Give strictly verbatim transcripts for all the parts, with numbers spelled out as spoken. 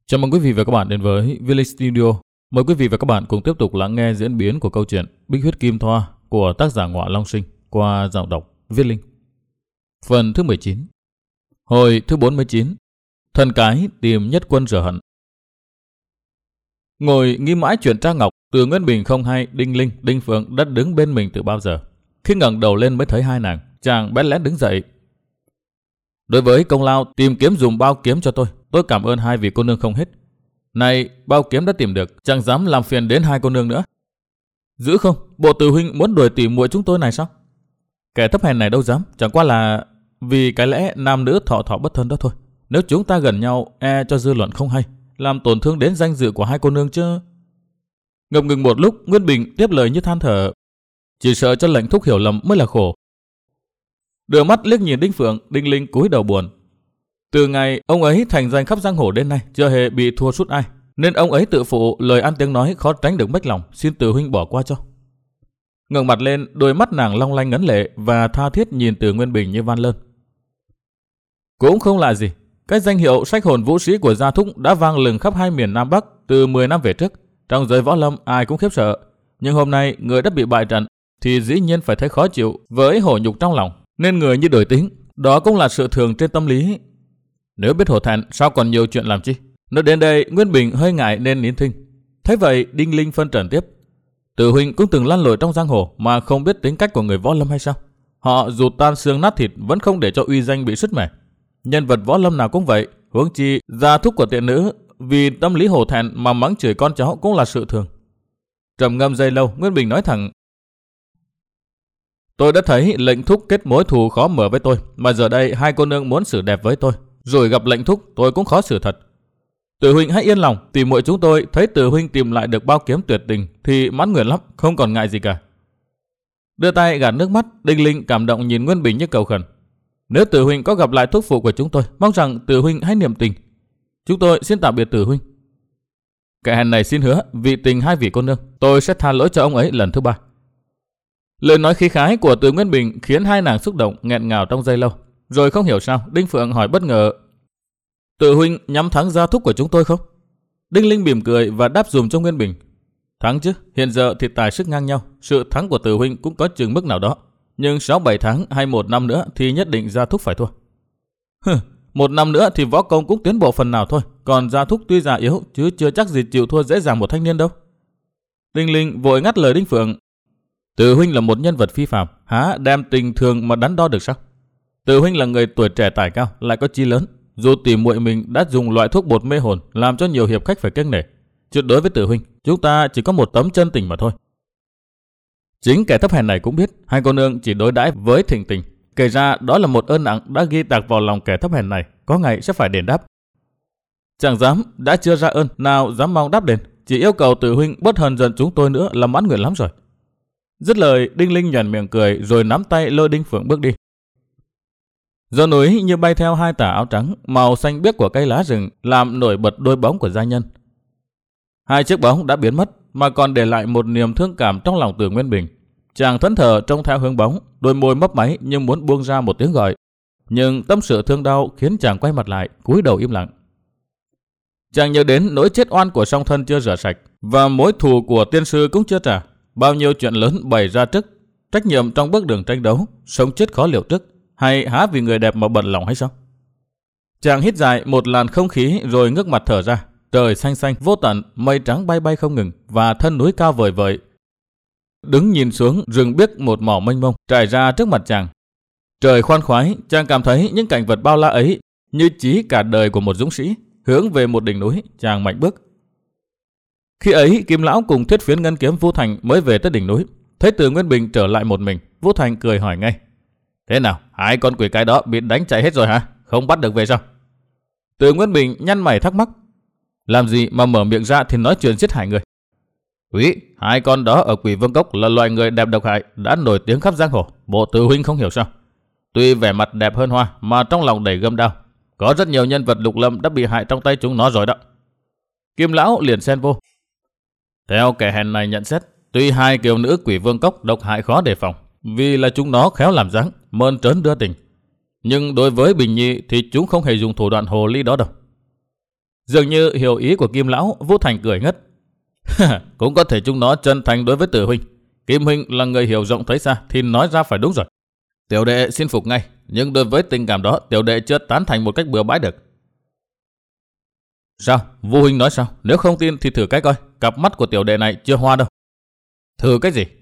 Chào mừng quý vị và các bạn đến với Village Studio. Mời quý vị và các bạn cùng tiếp tục lắng nghe diễn biến của câu chuyện Bích Huyết Kim Thoa của tác giả Ngọa Long Sinh qua giọng đọc Viết Linh. Phần thứ mười chín. Hồi thứ bốn mươi chín. Thần cái tìm nhất quân rửa hận. Ngồi nghĩ mãi chuyện Tra Ngọc, Từ Nguyên Bình không hay Đinh Linh, Đinh Phượng đã đứng bên mình từ bao giờ. Khi ngẩng đầu lên mới thấy hai nàng, chàng bén lén đứng dậy. Đối với công lao tìm kiếm dùng bao kiếm cho tôi, tôi cảm ơn hai vị cô nương không hết. Này, bao kiếm đã tìm được, chẳng dám làm phiền đến hai cô nương nữa. Giữ không, bộ Từ huynh muốn đuổi tỉ muội chúng tôi này sao? Kẻ thấp hèn này đâu dám, chẳng qua là vì cái lẽ nam nữ thọ thọ bất thân đó thôi. Nếu chúng ta gần nhau, e cho dư luận không hay, làm tổn thương đến danh dự của hai cô nương chứ. Ngập ngừng một lúc, Nguyên Bình tiếp lời như than thở. Chỉ sợ cho lệnh thúc hiểu lầm mới là khổ. Đưa mắt liếc nhìn Đinh Phượng, Đinh Linh cúi đầu buồn. Từ ngày ông ấy thành danh khắp giang hồ đến nay, chưa hề bị thua sút ai, nên ông ấy tự phụ lời ăn tiếng nói khó tránh được mếch lòng, xin Từ huynh bỏ qua cho. Ngẩng mặt lên, đôi mắt nàng long lanh ngấn lệ và tha thiết nhìn Từ Nguyên Bình như van lơn. Cũng không là gì, cái danh hiệu sách hồn vũ sĩ của Gia Thúc đã vang lừng khắp hai miền Nam Bắc từ mười năm về trước, trong giới võ lâm ai cũng khiếp sợ. Nhưng hôm nay người đã bị bại trận thì dĩ nhiên phải thấy khó chịu với hổ nhục trong lòng, nên người như đổi tính, đó cũng là sự thường trên tâm lý. Nếu biết hổ thẹn, sao còn nhiều chuyện làm chi? Nói đến đây, Nguyên Bình hơi ngại nên nín thinh. Thế vậy, Đinh Linh phân trần tiếp. Từ huynh cũng từng lăn lội trong giang hồ mà không biết tính cách của người võ lâm hay sao? Họ dù tan xương nát thịt vẫn không để cho uy danh bị sứt mẻ. Nhân vật võ lâm nào cũng vậy, huống chi Gia Thúc của tiện nữ vì tâm lý hổ thẹn mà mắng chửi con cháu cũng là sự thường. Trầm ngâm giây lâu, Nguyên Bình nói thẳng. Tôi đã thấy lệnh thúc kết mối thù khó mở với tôi, mà giờ đây hai cô nương muốn xử đẹp với tôi, rồi gặp lệnh thúc tôi cũng khó xử thật. Từ huynh hãy yên lòng, tỷ muội chúng tôi thấy Từ huynh tìm lại được bao kiếm tuyệt tình thì mãn nguyện lắm, không còn ngại gì cả. Đưa tay gạt nước mắt, Đinh Linh cảm động nhìn Nguyên Bình như cầu khẩn. Nếu Từ huynh có gặp lại thúc phụ của chúng tôi, mong rằng Từ huynh hãy niệm tình. Chúng tôi xin tạm biệt Từ huynh. Kẻ hèn này xin hứa, vì tình hai vị cô nương, tôi sẽ tha lỗi cho ông ấy lần thứ ba. Lời nói khí khái của Từ Nguyên Bình khiến hai nàng xúc động nghẹn ngào trong giây lâu. Rồi không hiểu sao, Đinh Phượng hỏi bất ngờ. Từ huynh nhắm thắng Gia Thúc của chúng tôi không? Đinh Linh mỉm cười và đáp dùm cho Nguyên Bình. Thắng chứ, hiện giờ thì tài sức ngang nhau, sự thắng của Từ huynh cũng có chừng mức nào đó. Nhưng sáu bảy tháng hay một năm nữa thì nhất định Gia Thúc phải thua. Hừ, một năm nữa thì võ công cũng tiến bộ phần nào thôi. Còn Gia Thúc tuy già yếu chứ chưa chắc gì chịu thua dễ dàng một thanh niên đâu. Đinh Linh vội ngắt lời Đinh Phượng. Từ huynh là một nhân vật phi phàm, há đem tình thường mà đắn đo được sao? Từ huynh là người tuổi trẻ tài cao, lại có chí lớn. Dù tỷ muội mình đã dùng loại thuốc bột mê hồn làm cho nhiều hiệp khách phải kiêng nể, chứ đối với Từ huynh, chúng ta chỉ có một tấm chân tình mà thôi. Chính kẻ thấp hèn này cũng biết hai cô nương chỉ đối đãi với thịnh tình, kể ra đó là một ơn nặng đã ghi tạc vào lòng kẻ thấp hèn này, có ngày sẽ phải đền đáp. Chẳng dám, đã chưa ra ơn, nào dám mong đáp đền, chỉ yêu cầu Từ huynh bớt hờn giận chúng tôi nữa là mãn nguyện lắm rồi. Dứt lời, Đinh Linh nhoẻn miệng cười rồi nắm tay lôi Đinh Phượng bước đi. Gió núi như bay theo hai tà áo trắng, màu xanh biếc của cây lá rừng làm nổi bật đôi bóng của gia nhân. Hai chiếc bóng đã biến mất mà còn để lại một niềm thương cảm trong lòng Từ Nguyên Bình. Chàng thẫn thờ trông theo hướng bóng, đôi môi mấp máy nhưng muốn buông ra một tiếng gọi. Nhưng tâm sự thương đau khiến chàng quay mặt lại, cúi đầu im lặng. Chàng nhớ đến nỗi chết oan của song thân chưa rửa sạch và mối thù của tiên sư cũng chưa trả. Bao nhiêu chuyện lớn bày ra trước, trách nhiệm trong bước đường tranh đấu, sống chết khó liệu trước, hay há vì người đẹp mà bận lòng hay sao? Chàng hít dài một làn không khí rồi ngước mặt thở ra. Trời xanh xanh vô tận, mây trắng bay bay không ngừng và thân núi cao vời vợi. Đứng nhìn xuống rừng biếc một màu mênh mông trải ra trước mặt chàng. Trời khoan khoái, chàng cảm thấy những cảnh vật bao la ấy như chí cả đời của một dũng sĩ hướng về một đỉnh núi. Chàng mạnh bước. Khi ấy Kim Lão cùng Thiết Phiến Ngân Kiếm Vũ Thành mới về tới đỉnh núi, thấy Từ Nguyên Bình trở lại một mình, Vũ Thành cười hỏi ngay. Thế nào, hai con quỷ cái đó bị đánh chạy hết rồi hả? Không bắt được về sao? Từ Nguyên Bình nhăn mày thắc mắc. Làm gì mà mở miệng ra thì nói chuyện giết hại người? Quý, hai con đó ở Quỷ Vương Cốc là loài người đẹp độc hại, đã nổi tiếng khắp giang hồ, bộ Từ huynh không hiểu sao? Tuy vẻ mặt đẹp hơn hoa mà trong lòng đầy gươm đao, có rất nhiều nhân vật lục lâm đã bị hại trong tay chúng nó rồi đó. Kim Lão liền xen vô. Theo kẻ hèn này nhận xét, tuy hai kiều nữ Quỷ Vương Cốc độc hại khó đề phòng, vì là chúng nó khéo làm dáng, mơn trớn đưa tình. Nhưng đối với Bình Nhi thì chúng không hề dùng thủ đoạn hồ ly đó đâu. Dường như hiểu ý của Kim lão, Vũ Thành cười ngất. Cũng có thể chúng nó chân thành đối với Tử huynh. Kim huynh là người hiểu rộng thấy xa thì nói ra phải đúng rồi. Tiểu đệ xin phục ngay, nhưng đối với tình cảm đó tiểu đệ chưa tán thành một cách bừa bãi được. Sao? Vũ huynh nói sao? Nếu không tin thì thử cái coi, cặp mắt của tiểu đệ này chưa hoa đâu. Thử cái gì?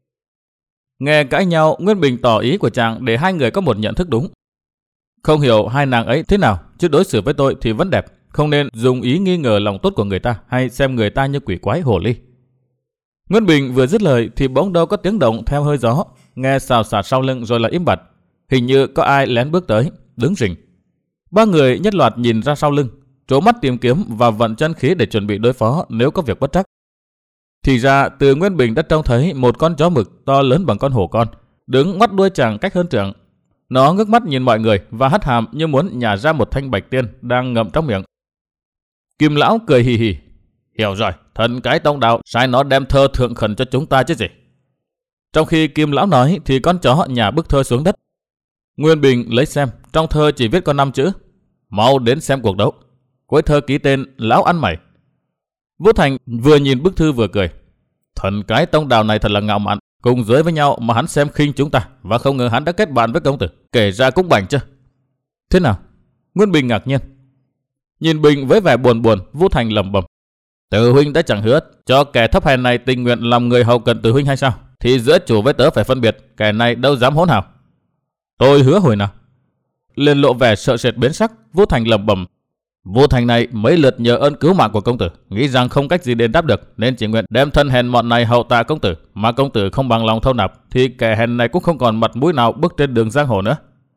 Nghe cãi nhau, Nguyên Bình tỏ ý của chàng để hai người có một nhận thức đúng. Không hiểu hai nàng ấy thế nào, chứ đối xử với tôi thì vẫn đẹp, không nên dùng ý nghi ngờ lòng tốt của người ta hay xem người ta như quỷ quái hồ ly. Nguyên Bình vừa dứt lời thì bỗng đâu có tiếng động theo hơi gió, nghe xào xạc sau lưng rồi là im bặt. Hình như có ai lén bước tới, đứng rình. Ba người nhất loạt nhìn ra sau lưng, trố mắt tìm kiếm và vận chân khí để chuẩn bị đối phó nếu có việc bất trắc. Thì ra từ Nguyên Bình đã trông thấy một con chó mực to lớn bằng con hổ con, đứng ngoắt đuôi chàng cách hơn trượng. Nó ngước mắt nhìn mọi người và hất hàm như muốn nhả ra một thanh bạch tiên đang ngậm trong miệng. Kim lão cười hì hì. Hiểu rồi, thần cái tông đạo sai nó đem thơ thượng khẩn cho chúng ta chứ gì. Trong khi Kim lão nói thì con chó nhả bức thơ xuống đất. Nguyên Bình lấy xem, trong thơ chỉ viết có năm chữ: mau đến xem cuộc đấu. Cuối thơ ký tên lão ăn mày. Vũ Thành vừa nhìn bức thư vừa cười. Thần cái tông đạo này thật là ngạo mạn, cùng dưới với nhau mà hắn xem khinh chúng ta, và không ngờ hắn đã kết bạn với công tử, kể ra cũng bảnh chứ. Thế nào? Nguyên Bình ngạc nhiên. Nhìn Bình với vẻ buồn buồn, Vũ Thành lẩm bẩm. Tử huynh đã chẳng hứa cho kẻ thấp hèn này tình nguyện làm người hầu cận tử huynh hay sao? Thì giữa chủ với tớ phải phân biệt, kẻ này đâu dám hỗn hào. Tôi hứa hồi nào? Liền lộ vẻ sợ sệt biến sắc, Vũ Thành lẩm bẩm. Vũ Thành này mấy lượt nhờ ơn cứu mạng của công tử, nghĩ rằng không cách gì đền đáp được, nên chỉ nguyện đem thân hèn mọn này hậu tạ công tử, mà công tử không bằng lòng thâu nạp, thì kẻ hèn này cũng không còn mặt mũi nào bước trên đường giang hồ nữa.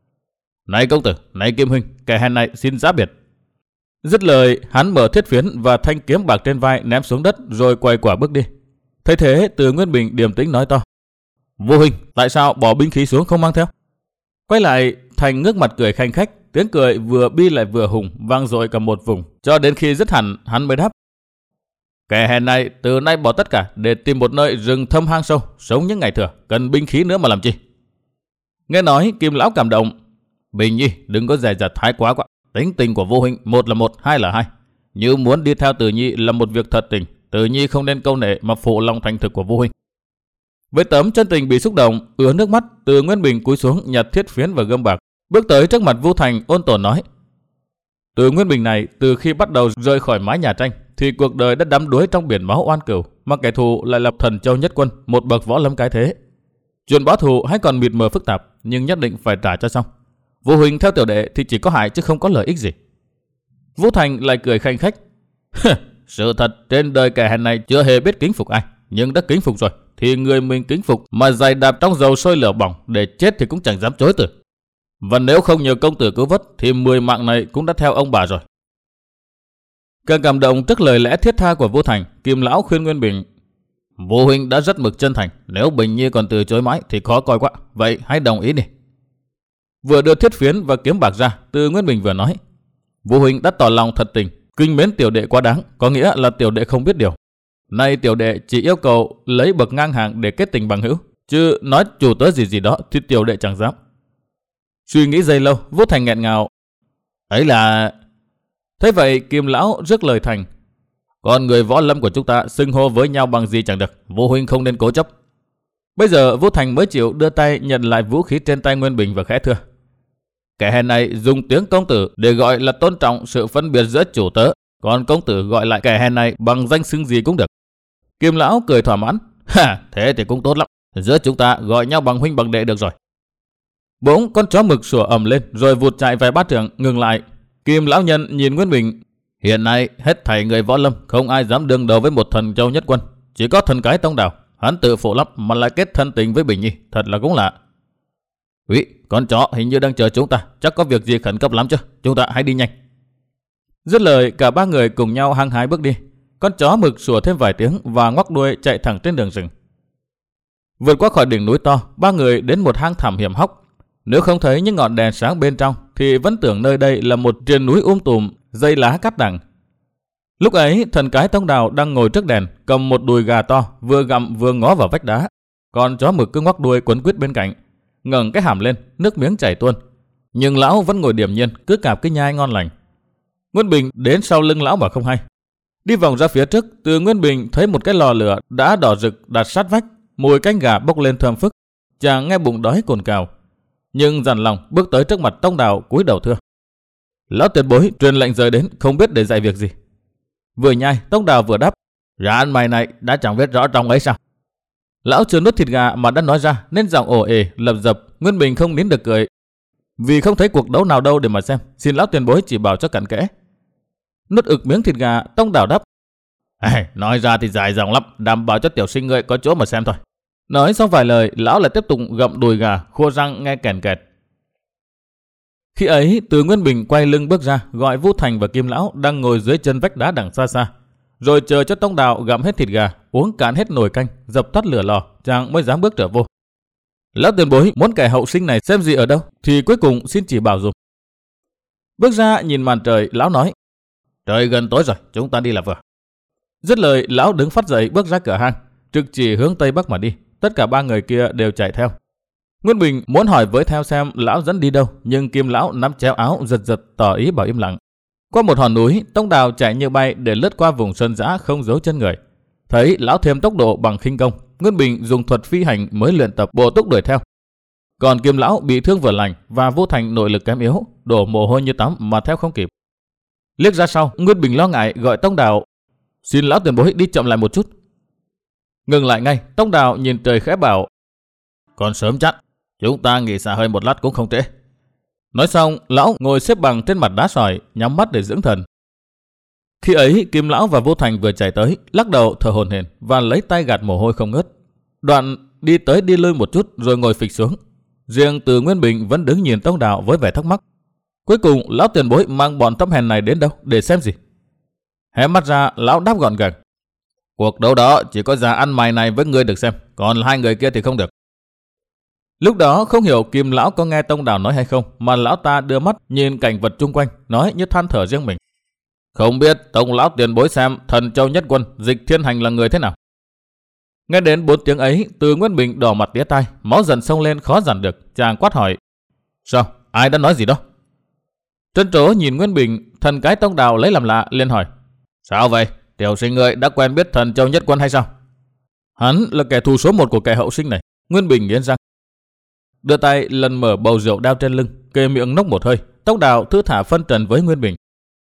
Này công tử, này Kim huynh, kẻ hèn này xin giã biệt. Dứt lời, hắn mở thiết phiến và thanh kiếm bạc trên vai ném xuống đất rồi quay quả bước đi. Thấy thế, Từ Nguyên Bình điềm tĩnh nói to. Vũ huynh, tại sao bỏ binh khí xuống không mang theo? Quay lại, Thành ngước mặt cười khanh khách. Tiếng cười vừa bi lại vừa hùng, vang dội cả một vùng, cho đến khi dứt hẳn, hắn mới đáp. Kẻ hèn này từ nay bỏ tất cả để tìm một nơi rừng thâm hang sâu, sống những ngày thừa, cần binh khí nữa mà làm chi? Nghe nói, Kim lão cảm động. Bình nhi, đừng có dè dặt thái quá quá. Tính tình của Vô huynh, một là một, hai là hai. Như muốn đi theo Tử nhi là một việc thật tình, Tử nhi không nên câu nệ mà phụ lòng thành thực của Vô huynh. Với tấm chân tình bị xúc động, ứa nước mắt, Từ Nguyên Bình cúi xuống nhặt thiết phiến và gươm bạc, bước tới trước mặt Vũ Thành ôn tồn nói. Từ Nguyên Bình này, từ khi bắt đầu rời khỏi mái nhà tranh, thì cuộc đời đã đắm đuối trong biển máu oan cừu, mà kẻ thù lại là Thần Châu Nhất Quân, một bậc võ lâm cái thế. Chuyện báo thù hay còn mịt mờ phức tạp, nhưng nhất định phải trả cho xong. Vũ huynh theo tiểu đệ thì chỉ có hại chứ không có lợi ích gì. Vũ Thành lại cười khanh khách. Sự thật trên đời kẻ hèn này chưa hề biết kính phục ai, nhưng đã kính phục rồi thì người mình kính phục mà giày đạp trong dầu sôi lửa bỏng, để chết thì cũng chẳng dám chối từ. Và nếu không nhờ công tử cứu vớt thì mười mạng này cũng đã theo ông bà rồi. Càng cảm động trước lời lẽ thiết tha của Vũ Thành, Kim lão khuyên Nguyên Bình. Vũ huynh đã rất mực chân thành, nếu Bình nhi còn từ chối mãi thì khó coi quá, vậy hãy đồng ý đi. Vừa đưa thiết phiến và kiếm bạc ra, Từ Nguyên Bình vừa nói. Vũ huynh đã tỏ lòng thật tình, kinh mến tiểu đệ quá đáng, có nghĩa là tiểu đệ không biết điều. Nay tiểu đệ chỉ yêu cầu lấy bậc ngang hàng để kết tình bằng hữu, chứ nói chủ tớ gì gì đó thì tiểu đệ chẳng dám. Suy nghĩ giây lâu, Vũ Thành nghẹn ngào. Ấy là... Thế vậy Kim lão rước lời Thành. Còn người võ lâm của chúng ta xưng hô với nhau bằng gì chẳng được, Vũ huynh không nên cố chấp. Bây giờ Vũ Thành mới chịu đưa tay nhận lại vũ khí trên tay Nguyên Bình và khẽ thưa. Kẻ hèn này dùng tiếng công tử để gọi là tôn trọng sự phân biệt giữa chủ tớ, còn công tử gọi lại kẻ hèn này bằng danh xưng gì cũng được. Kim lão cười thỏa mãn. Ha, thế thì cũng tốt lắm, giữa chúng ta gọi nhau bằng huynh bằng đệ được rồi. Bỗng con chó mực sủa ầm lên rồi vụt chạy vài bát trượng, ngừng lại. Kim lão nhân nhìn Nguyên Bình. Hiện nay hết thảy người võ lâm không ai dám đương đầu với một Thần Châu Nhất Quân, chỉ có thần cái tông đảo, hắn tự phụ lắm mà lại kết thân tình với Bình nhi, thật là cũng lạ. Úy, con chó hình như đang chờ chúng ta, chắc có việc gì khẩn cấp lắm chứ, chúng ta hãy đi nhanh. Dứt lời, cả ba người cùng nhau hăng hái bước đi. Con chó mực sủa thêm vài tiếng và ngoắc đuôi chạy thẳng trên đường rừng. Vượt qua khỏi đỉnh núi to, ba người đến một hang thẳm hiểm hóc. Nếu không thấy những ngọn đèn sáng bên trong thì vẫn tưởng nơi đây là một triền núi um tùm, dây lá cát đằng. Lúc ấy, thần cái tông đào đang ngồi trước đèn, cầm một đùi gà to, vừa gặm vừa ngó vào vách đá. Còn chó mực cứ ngoắc đuôi quấn quýt bên cạnh, ngẩng cái hàm lên, nước miếng chảy tuôn. Nhưng lão vẫn ngồi điềm nhiên, cứ cạp cái nhai ngon lành. Nguyên Bình đến sau lưng lão mà không hay. Đi vòng ra phía trước, Từ Nguyên Bình thấy một cái lò lửa đã đỏ rực đặt sát vách, mùi canh gà bốc lên thơm phức. Chàng nghe bụng đói cồn cào, nhưng dằn lòng bước tới trước mặt Tông Đào cúi đầu thưa. Lão tiền bối truyền lệnh rời đến, không biết để dạy việc gì. Vừa nhai, Tông Đào vừa đáp. Dạ ăn mày này đã chẳng biết rõ trong ấy sao. Lão chưa nuốt thịt gà mà đã nói ra nên giọng ồ ề lập dập. Nguyên Bình không nín được cười, vì không thấy cuộc đấu nào đâu để mà xem. Xin lão tiền bối chỉ bảo cho cặn kẽ. Nuốt ực miếng thịt gà, Tông Đào đáp. À, nói ra thì dài dòng lắm, đảm bảo cho tiểu sinh ngươi có chỗ mà xem thôi. Nói xong vài lời, lão lại tiếp tục gặm đùi gà, khô răng nghe kèn kẹt. Khi ấy, Từ Nguyên Bình quay lưng bước ra, gọi Vũ Thành và Kim Lão đang ngồi dưới chân vách đá đằng xa xa, rồi chờ cho Tông Đào gặm hết thịt gà, uống cạn hết nồi canh, dập tắt lửa lò, chàng mới dám bước trở vô. Lão tiền bối muốn kẻ hậu sinh này xem gì ở đâu, thì cuối cùng xin chỉ bảo dùm. Bước ra nhìn màn trời, lão nói. Trời gần tối rồi, chúng ta đi là vừa. Dứt lời, lão đứng phắt dậy bước ra cửa hang, trực chỉ hướng tây bắc mà đi. Tất cả ba người kia đều chạy theo. Nguyên Bình muốn hỏi với theo xem lão dẫn đi đâu, nhưng Kim Lão nắm chéo áo giật giật tỏ ý bảo im lặng. Qua một hòn núi, Tông Đào chạy như bay để lướt qua vùng sơn dã không giấu chân người. Thấy lão thêm tốc độ bằng khinh công, Nguyên Bình dùng thuật phi hành mới luyện tập bổ túc đuổi theo. Còn Kim Lão bị thương vừa lành và Vô Thành nội lực kém yếu, đổ mồ hôi như tắm mà theo không kịp. Liếc ra sau, Nguyên Bình lo ngại gọi Tông Đào. Xin lão tiền bối đi chậm lại một chút. Ngừng lại ngay, Tông Đào nhìn trời khẽ bảo. Còn sớm chắc, chúng ta nghỉ xả hơi một lát cũng không trễ. Nói xong, lão ngồi xếp bằng trên mặt đá sỏi, nhắm mắt để dưỡng thần. Khi ấy, Kim Lão và Vô Thành vừa chạy tới, lắc đầu thở hổn hển và lấy tay gạt mồ hôi không ngớt. Đoạn đi tới đi lui một chút rồi ngồi phịch xuống. Riêng Từ Nguyên Bình vẫn đứng nhìn Tông Đào với vẻ thắc mắc. Cuối cùng, lão tiền bối mang bọn thấp hèn này đến đâu để xem gì? Hé mắt ra, lão đáp gọn gàng. Cuộc đấu đó chỉ có già ăn mày này với ngươi được xem, còn hai người kia thì không được. Lúc đó không hiểu Kim Lão có nghe Tông Đào nói hay không, mà lão ta đưa mắt nhìn cảnh vật chung quanh, nói như than thở riêng mình. Không biết Tông lão tiền bối xem Thần Châu Nhất Quân Dịch Thiên Hành là người thế nào? Nghe đến bốn tiếng ấy, Từ Nguyên Bình đỏ mặt tía tai, máu dần sông lên khó dằn được, chàng quát hỏi. Sao? Ai đã nói gì đó? Trân Trố nhìn Nguyên Bình, thần cái Tông Đào lấy làm lạ, liền hỏi. Sao vậy? Tiểu sinh ngươi đã quen biết Thần Châu Nhất Quân hay sao? Hắn là kẻ thù số một của kẻ hậu sinh này. Nguyên Bình nghiến răng, đưa tay lần mở bầu rượu đao trên lưng, kề miệng nốc một hơi. Tông Đào thư thả phân trần với Nguyên Bình.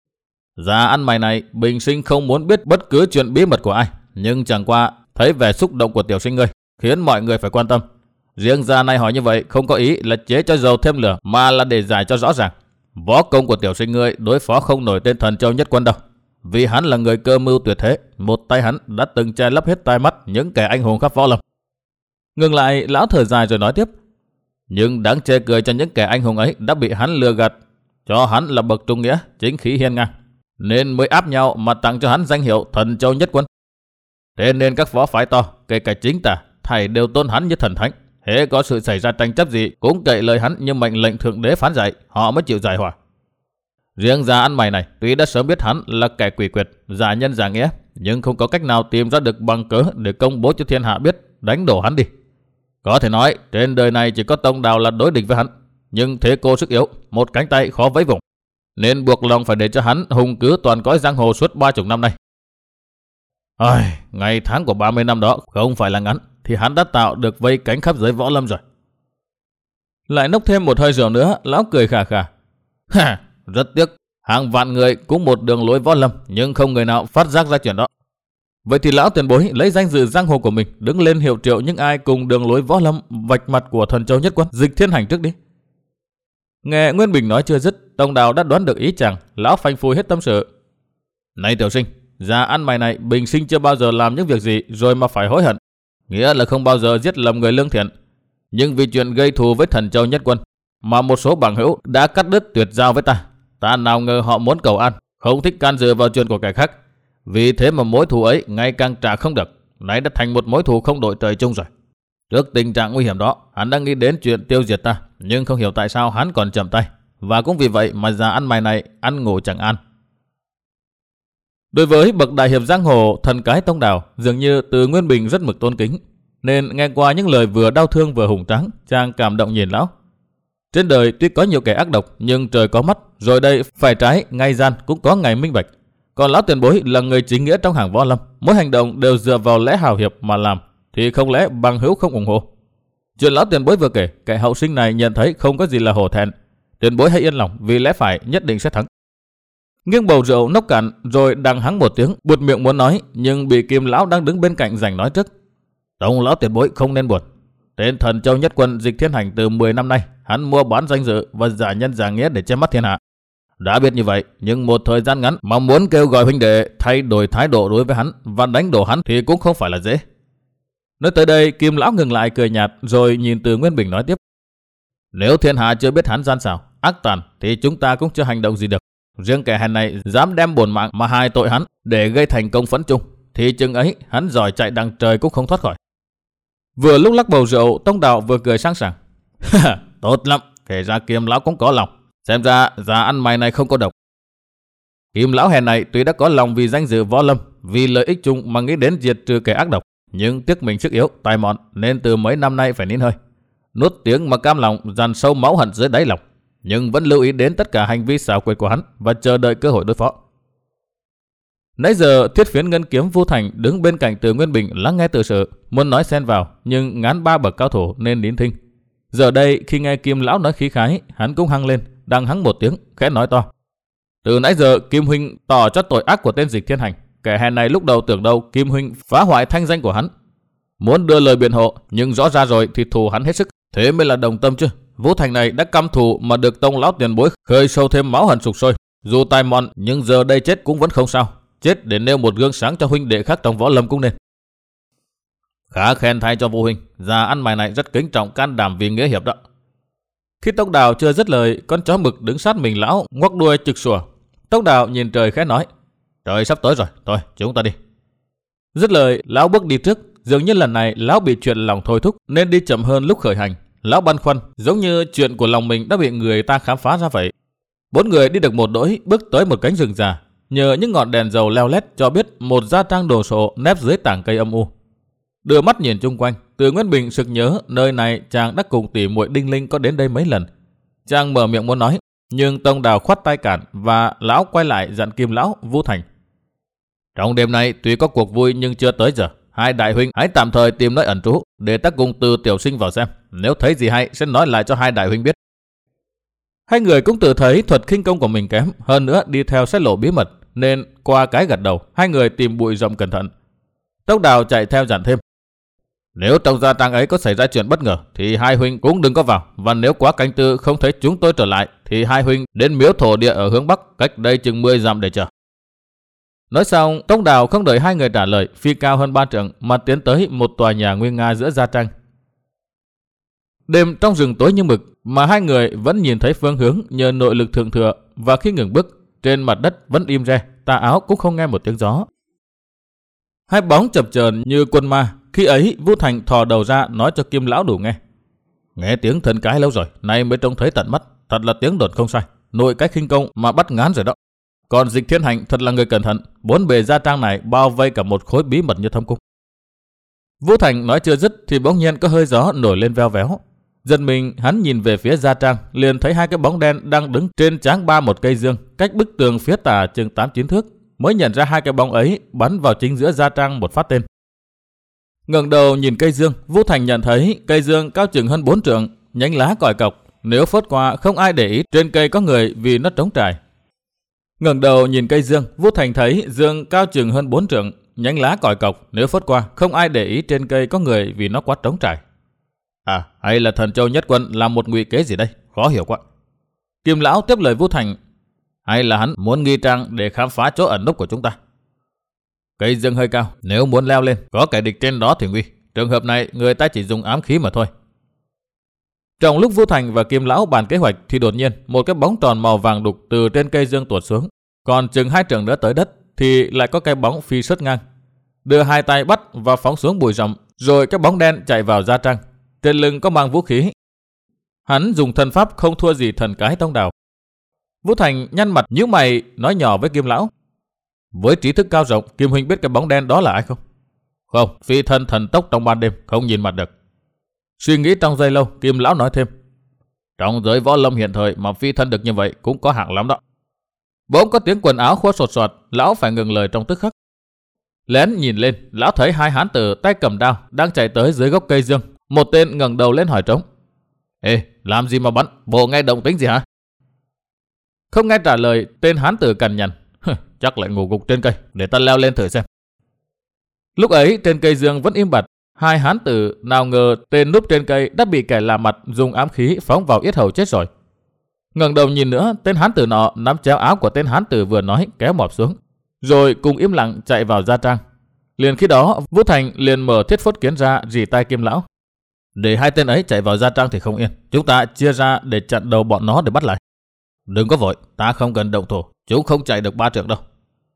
Già ăn mày này bình sinh không muốn biết bất cứ chuyện bí mật của ai, nhưng chẳng qua thấy vẻ xúc động của tiểu sinh ngươi khiến mọi người phải quan tâm. Riêng già này hỏi như vậy không có ý là chế cho dầu thêm lửa, mà là để giải cho rõ ràng. Võ công của tiểu sinh ngươi đối phó không nổi tên Thần Châu Nhất Quân đâu, vì hắn là người cơ mưu tuyệt thế, một tay hắn đã từng che lấp hết tai mắt những kẻ anh hùng khắp võ lâm. Ngừng lại, lão thở dài rồi nói tiếp. Nhưng đáng chê cười cho những kẻ anh hùng ấy đã bị hắn lừa gạt, cho hắn là bậc trung nghĩa, chính khí hiên ngang, nên mới áp nhau mà tặng cho hắn danh hiệu Thần Châu Nhất Quân. Thế nên các võ phái to, kể cả chính tả, thảy đều tôn hắn như thần thánh. Hễ có sự xảy ra tranh chấp gì cũng cậy lời hắn như mệnh lệnh thượng đế phán dạy, họ mới chịu giải hòa. Riêng già ăn mày này tuy đã sớm biết hắn là kẻ quỷ quyệt, giả nhân giả nghĩa, nhưng không có cách nào tìm ra được bằng cớ để công bố cho thiên hạ biết, đánh đổ hắn đi. Có thể nói trên đời này chỉ có Tông Đào là đối địch với hắn, nhưng thế cô sức yếu, một cánh tay khó vẫy vùng, nên buộc lòng phải để cho hắn hùng cứ toàn cõi giang hồ suốt ba chục năm nay. Ôi, ngày tháng của ba mươi năm đó không phải là ngắn, thì hắn đã tạo được vây cánh khắp giới võ lâm rồi. Lại nốc thêm một hơi rượu nữa, lão cười khà khà. Ha, rất tiếc, hàng vạn người cũng một đường lối võ lâm, nhưng không người nào phát giác ra chuyện đó. Vậy thì lão tiền bối lấy danh dự giang hồ của mình đứng lên hiệu triệu những ai cùng đường lối võ lâm vạch mặt của Thần Châu Nhất Quân Dịch Thiên Hành trước đi. Nghe Nguyên Bình nói chưa dứt, Tông Đào đã đoán được ý chàng, lão phanh phui hết tâm sự. Này tiểu sinh, già ăn mày này bình sinh chưa bao giờ làm những việc gì rồi mà phải hối hận, nghĩa là không bao giờ giết lầm người lương thiện. Nhưng vì chuyện gây thù với Thần Châu Nhất Quân mà một số bằng hữu đã cắt đứt tuyệt giao với ta, ta nào ngờ họ muốn cầu an, không thích can dự vào chuyện của kẻ khác. Vì thế mà mối thù ấy ngày càng trả không được, nay đã thành một mối thù không đội trời chung rồi. Trước tình trạng nguy hiểm đó, hắn đang nghĩ đến chuyện tiêu diệt ta, nhưng không hiểu tại sao hắn còn chậm tay, và cũng vì vậy mà già ăn mày này ăn ngủ chẳng an. Đối với bậc đại hiệp giang hồ thần cái Tông Đào, dường như Từ Nguyên Bình rất mực tôn kính, nên nghe qua những lời vừa đau thương vừa hùng tráng, chàng cảm động nhìn lão. Trên đời tuy có nhiều kẻ ác độc, nhưng trời có mắt, rồi đây phải trái, ngay gian cũng có ngày minh bạch. Còn lão tiền bối là người chính nghĩa trong hàng võ lâm, mỗi hành động đều dựa vào lẽ hào hiệp mà làm, thì không lẽ bằng hữu không ủng hộ? Chuyện lão tiền bối vừa kể, kẻ hậu sinh này nhận thấy không có gì là hổ thẹn. Tiền bối hãy yên lòng, vì lẽ phải nhất định sẽ thắng. Nghiêng bầu rượu nốc cạn, rồi đằng hắng một tiếng, buột miệng muốn nói, nhưng bị Kim lão đang đứng bên cạnh giành nói trước. Tông lão tiền bối không nên buồn. Tên thần châu nhất quân Dịch Thiên Hành từ mười năm nay, hắn mua bán danh dự và giả nhân giả nghĩa để che mắt thiên hạ. Đã biết như vậy, nhưng một thời gian ngắn mà muốn kêu gọi huynh đệ thay đổi thái độ đối với hắn và đánh đổ hắn thì cũng không phải là dễ. Nói tới đây, Kim lão ngừng lại cười nhạt, rồi nhìn Từ Nguyên Bình nói tiếp. Nếu thiên hạ chưa biết hắn gian xảo, ác tàn thì chúng ta cũng chưa hành động gì được. Riêng kẻ hèn này dám đem bổn mạng mà hại tội hắn để gây thành công phẫn chung, thì chừng ấy hắn giỏi chạy đằng trời cũng không thoát khỏi. Vừa lúc lắc bầu rượu, Tông Đạo vừa cười sang sảng. Tốt lắm, kể ra Kim lão cũng có lòng. Xem ra già ăn mày này không có độc. Kim lão hèn này tuy đã có lòng vì danh dự võ lâm, vì lợi ích chung mà nghĩ đến diệt trừ kẻ ác độc, nhưng tiếc mình sức yếu, tài mọn nên từ mấy năm nay phải nín hơi, nuốt tiếng mà cam lòng dàn sâu máu hận dưới đáy lòng, nhưng vẫn lưu ý đến tất cả hành vi xảo quyệt của hắn và chờ đợi cơ hội đối phó. Nãy giờ Thiết Phiến Ngân Kiếm Vu Thành đứng bên cạnh Từ Nguyên Bình lắng nghe tự sự, muốn nói xen vào nhưng ngán ba bậc cao thủ nên nín thinh. Giờ đây khi nghe Kim lão nói khí khái, hắn cũng hăng lên, đang hắng một tiếng, khẽ nói to. Từ nãy giờ Kim huynh tỏ cho tội ác của tên Dịch Thiên Hành, kẻ hèn này lúc đầu tưởng đâu Kim huynh phá hoại thanh danh của hắn, muốn đưa lời biện hộ, nhưng rõ ra rồi thì thù hắn hết sức, thế mới là đồng tâm chứ. Vũ Thành này đã căm thù mà được Tông lão tiền bối khơi sâu thêm máu hận sục sôi, dù tài mọn nhưng giờ đây chết cũng vẫn không sao, chết để nêu một gương sáng cho huynh đệ khác trong võ lâm cũng nên. Khá khen thay cho Vũ huynh, già ăn mày này rất kính trọng can đảm vì nghĩa hiệp đó. Khi Tông Đào chưa dứt lời, con chó mực đứng sát mình lão ngoắc đuôi trực sủa. Tông Đào nhìn trời khẽ nói, trời sắp tới rồi, thôi chúng ta đi. Dứt lời, lão bước đi trước, dường như lần này lão bị chuyện lòng thôi thúc nên đi chậm hơn lúc khởi hành. Lão băn khoăn, giống như chuyện của lòng mình đã bị người ta khám phá ra vậy. Bốn người đi được một đỗi, bước tới một cánh rừng già, nhờ những ngọn đèn dầu leo lét cho biết một gia trang đồ sộ nép dưới tảng cây âm u. Đưa mắt nhìn chung quanh, Từ Nguyên Bình sực nhớ nơi này chàng đã cùng tỷ muội Đinh Linh có đến đây mấy lần. Chàng mở miệng muốn nói, nhưng Tông Đào khoát tay cản và lão quay lại dặn Kim lão, Vu Thành. Trong đêm nay tuy có cuộc vui nhưng chưa tới giờ, hai đại huynh hãy tạm thời tìm nơi ẩn trú để ta cùng Từ tiểu sinh vào xem, nếu thấy gì hay sẽ nói lại cho hai đại huynh biết. Hai người cũng tự thấy thuật khinh công của mình kém, hơn nữa đi theo sẽ lộ bí mật, nên qua cái gật đầu, hai người tìm bụi rậm cẩn thận. Tông Đào chạy theo dặn thêm. Nếu trong gia trang ấy có xảy ra chuyện bất ngờ thì hai huynh cũng đừng có vào, và nếu quá canh tư không thấy chúng tôi trở lại thì hai huynh đến miếu thổ địa ở hướng bắc cách đây chừng mười dặm để chờ. Nói xong, Tông Đào không đợi hai người trả lời, phi cao hơn ba trượng mà tiến tới một tòa nhà nguy nga giữa gia trang. Đêm trong rừng tối như mực mà hai người vẫn nhìn thấy phương hướng nhờ nội lực thượng thừa, và khi ngừng bước, trên mặt đất vẫn im re, tà áo cũng không nghe một tiếng gió. Hai bóng chập chờn như quân ma. Khi ấy Vu Thành thò đầu ra nói cho Kim lão đủ nghe. Nghe tiếng thân cái lâu rồi, nay mới trông thấy tận mắt, thật là tiếng đồn không sai, nội cái khinh công mà bắt ngán rồi đó. Còn Dịch Thiên Hành thật là người cẩn thận, bốn bề gia trang này bao vây cả một khối bí mật như thâm cung. Vu Thành nói chưa dứt thì bỗng nhiên có hơi gió nổi lên veo véo. Giật mình hắn nhìn về phía gia trang, liền thấy hai cái bóng đen đang đứng trên tráng ba một cây dương, cách bức tường phía tả chừng tám chín thước. Mới nhận ra hai cái bóng ấy bắn vào chính giữa gia trang một phát tên. Ngẩng đầu nhìn cây dương, Vu Thành nhận thấy cây dương cao chừng hơn bốn trượng, nhánh lá còi cọc, nếu phớt qua không ai để ý trên cây có người vì nó trống trải. Ngẩng đầu nhìn cây dương, Vu Thành thấy dương cao chừng hơn bốn trượng, nhánh lá còi cọc, nếu phớt qua không ai để ý trên cây có người vì nó quá trống trải. À, hay là thần châu nhất quân làm một ngụy kế gì đây, khó hiểu quá. Kim lão tiếp lời Vu Thành. Hay là hắn muốn nghi trang để khám phá chỗ ẩn núp của chúng ta? Cây dương hơi cao, nếu muốn leo lên, có kẻ địch trên đó thì nguy. Trường hợp này người ta chỉ dùng ám khí mà thôi. Trong lúc Vu Thành và Kim lão bàn kế hoạch thì đột nhiên một cái bóng tròn màu vàng đục từ trên cây dương tuột xuống. Còn chừng hai trượng nữa tới đất thì lại có cái bóng phi sướt ngang, đưa hai tay bắt và phóng xuống bụi rậm. Rồi cái bóng đen chạy vào gia trang, trên lưng có mang vũ khí. Hắn dùng thân pháp không thua gì thần cái Tông Đào. Vu Thành nhăn mặt nhíu mày nói nhỏ với Kim lão. Với trí thức cao rộng, Kim huynh biết cái bóng đen đó là ai không? Không, phi thân thần tốc trong ban đêm, không nhìn mặt được. Suy nghĩ trong giây lâu, Kim lão nói thêm. Trong giới võ lâm hiện thời mà phi thân được như vậy cũng có hạng lắm đó. Bỗng có tiếng quần áo khuất sột soạt, lão phải ngừng lời trong tức khắc. Lén nhìn lên, lão thấy hai hán tử tay cầm đao đang chạy tới dưới gốc cây dương. Một tên ngẩng đầu lên hỏi trống: Ê, làm gì mà bắn, bộ nghe động tĩnh gì hả? Không nghe trả lời, tên hán tử cằn nhằn: Chắc lại ngủ gục trên cây, để ta leo lên thử xem. Lúc ấy trên cây dương vẫn im bặt. Hai hán tử nào ngờ tên núp trên cây đã bị kẻ lạ mặt dùng ám khí phóng vào yết hầu chết rồi. Ngẩng đầu nhìn nữa, tên hán tử nọ nắm chéo áo của tên hán tử vừa nói kéo mọp xuống, rồi cùng im lặng chạy vào gia trang. Liền khi đó Vũ Thành liền mở thiết phốt kiếm ra rỉ tai Kim lão: Để hai tên ấy chạy vào gia trang thì không yên, chúng ta chia ra để chặn đầu bọn nó để bắt lại. Đừng có vội, ta không cần động thủ, chúng không chạy được ba trượng đâu.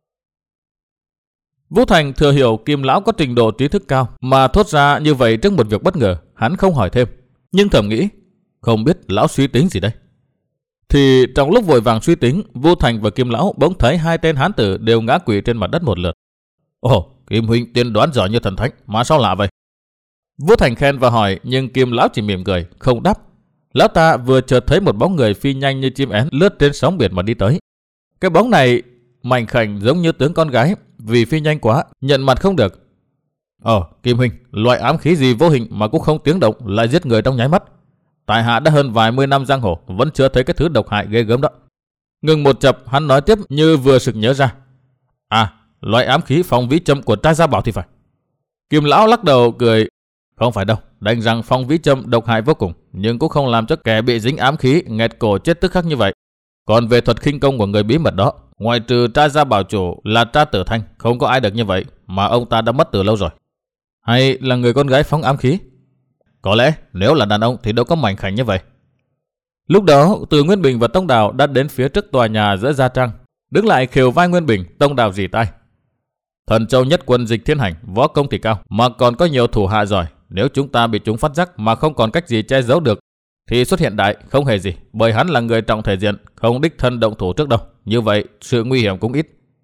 Vũ Thành thừa hiểu Kim lão có trình độ trí thức cao mà thốt ra như vậy trước một việc bất ngờ, hắn không hỏi thêm, nhưng thầm nghĩ không biết lão suy tính gì đây. Thì trong lúc vội vàng suy tính, Vũ Thành và Kim lão bỗng thấy hai tên hán tử đều ngã quỵ trên mặt đất một lượt. Ồ, Kim huynh tiên đoán giỏi như thần thánh, mà sao lạ vậy? Vũ Thành khen và hỏi, nhưng Kim lão chỉ mỉm cười, không đáp. Lão ta vừa chợt thấy một bóng người phi nhanh như chim én lướt trên sóng biển mà đi tới. Cái bóng này mảnh khảnh giống như tướng con gái, vì phi nhanh quá nhận mặt không được. Ồ, Kim huynh, loại ám khí gì vô hình mà cũng không tiếng động lại giết người trong nháy mắt. Tại hạ đã hơn vài mươi năm giang hồ vẫn chưa thấy cái thứ độc hại ghê gớm đó. Ngừng một chập, hắn nói tiếp như vừa sực nhớ ra. À, loại ám khí phong vĩ châm của trai gia bảo thì phải. Kim lão lắc đầu cười. Không phải đâu, đành rằng phong vĩ châm độc hại vô cùng, nhưng cũng không làm cho kẻ bị dính ám khí nghẹt cổ chết tức khắc như vậy. Còn về thuật khinh công của người bí mật đó, ngoài trừ trai gia bảo chủ là Tra Tử Thanh, không có ai được như vậy, mà ông ta đã mất từ lâu rồi. Hay là người con gái phóng ám khí? Có lẽ nếu là đàn ông thì đâu có mảnh khảnh như vậy. Lúc đó Từ Nguyên Bình và Tông Đào đã đến phía trước tòa nhà giữa gia trang, đứng lại khều vai Nguyên Bình. Tông Đào rỉ tai: Thần châu nhất quân Dịch Thiên Hành võ công thì cao, mà còn có nhiều thủ hạ giỏi. Nếu chúng ta bị chúng phát giác mà không còn cách gì che giấu được thì xuất hiện đại không hề gì, bởi hắn là người trọng thể diện, không đích thân động thủ trước đâu. Như vậy sự nguy hiểm cũng ít.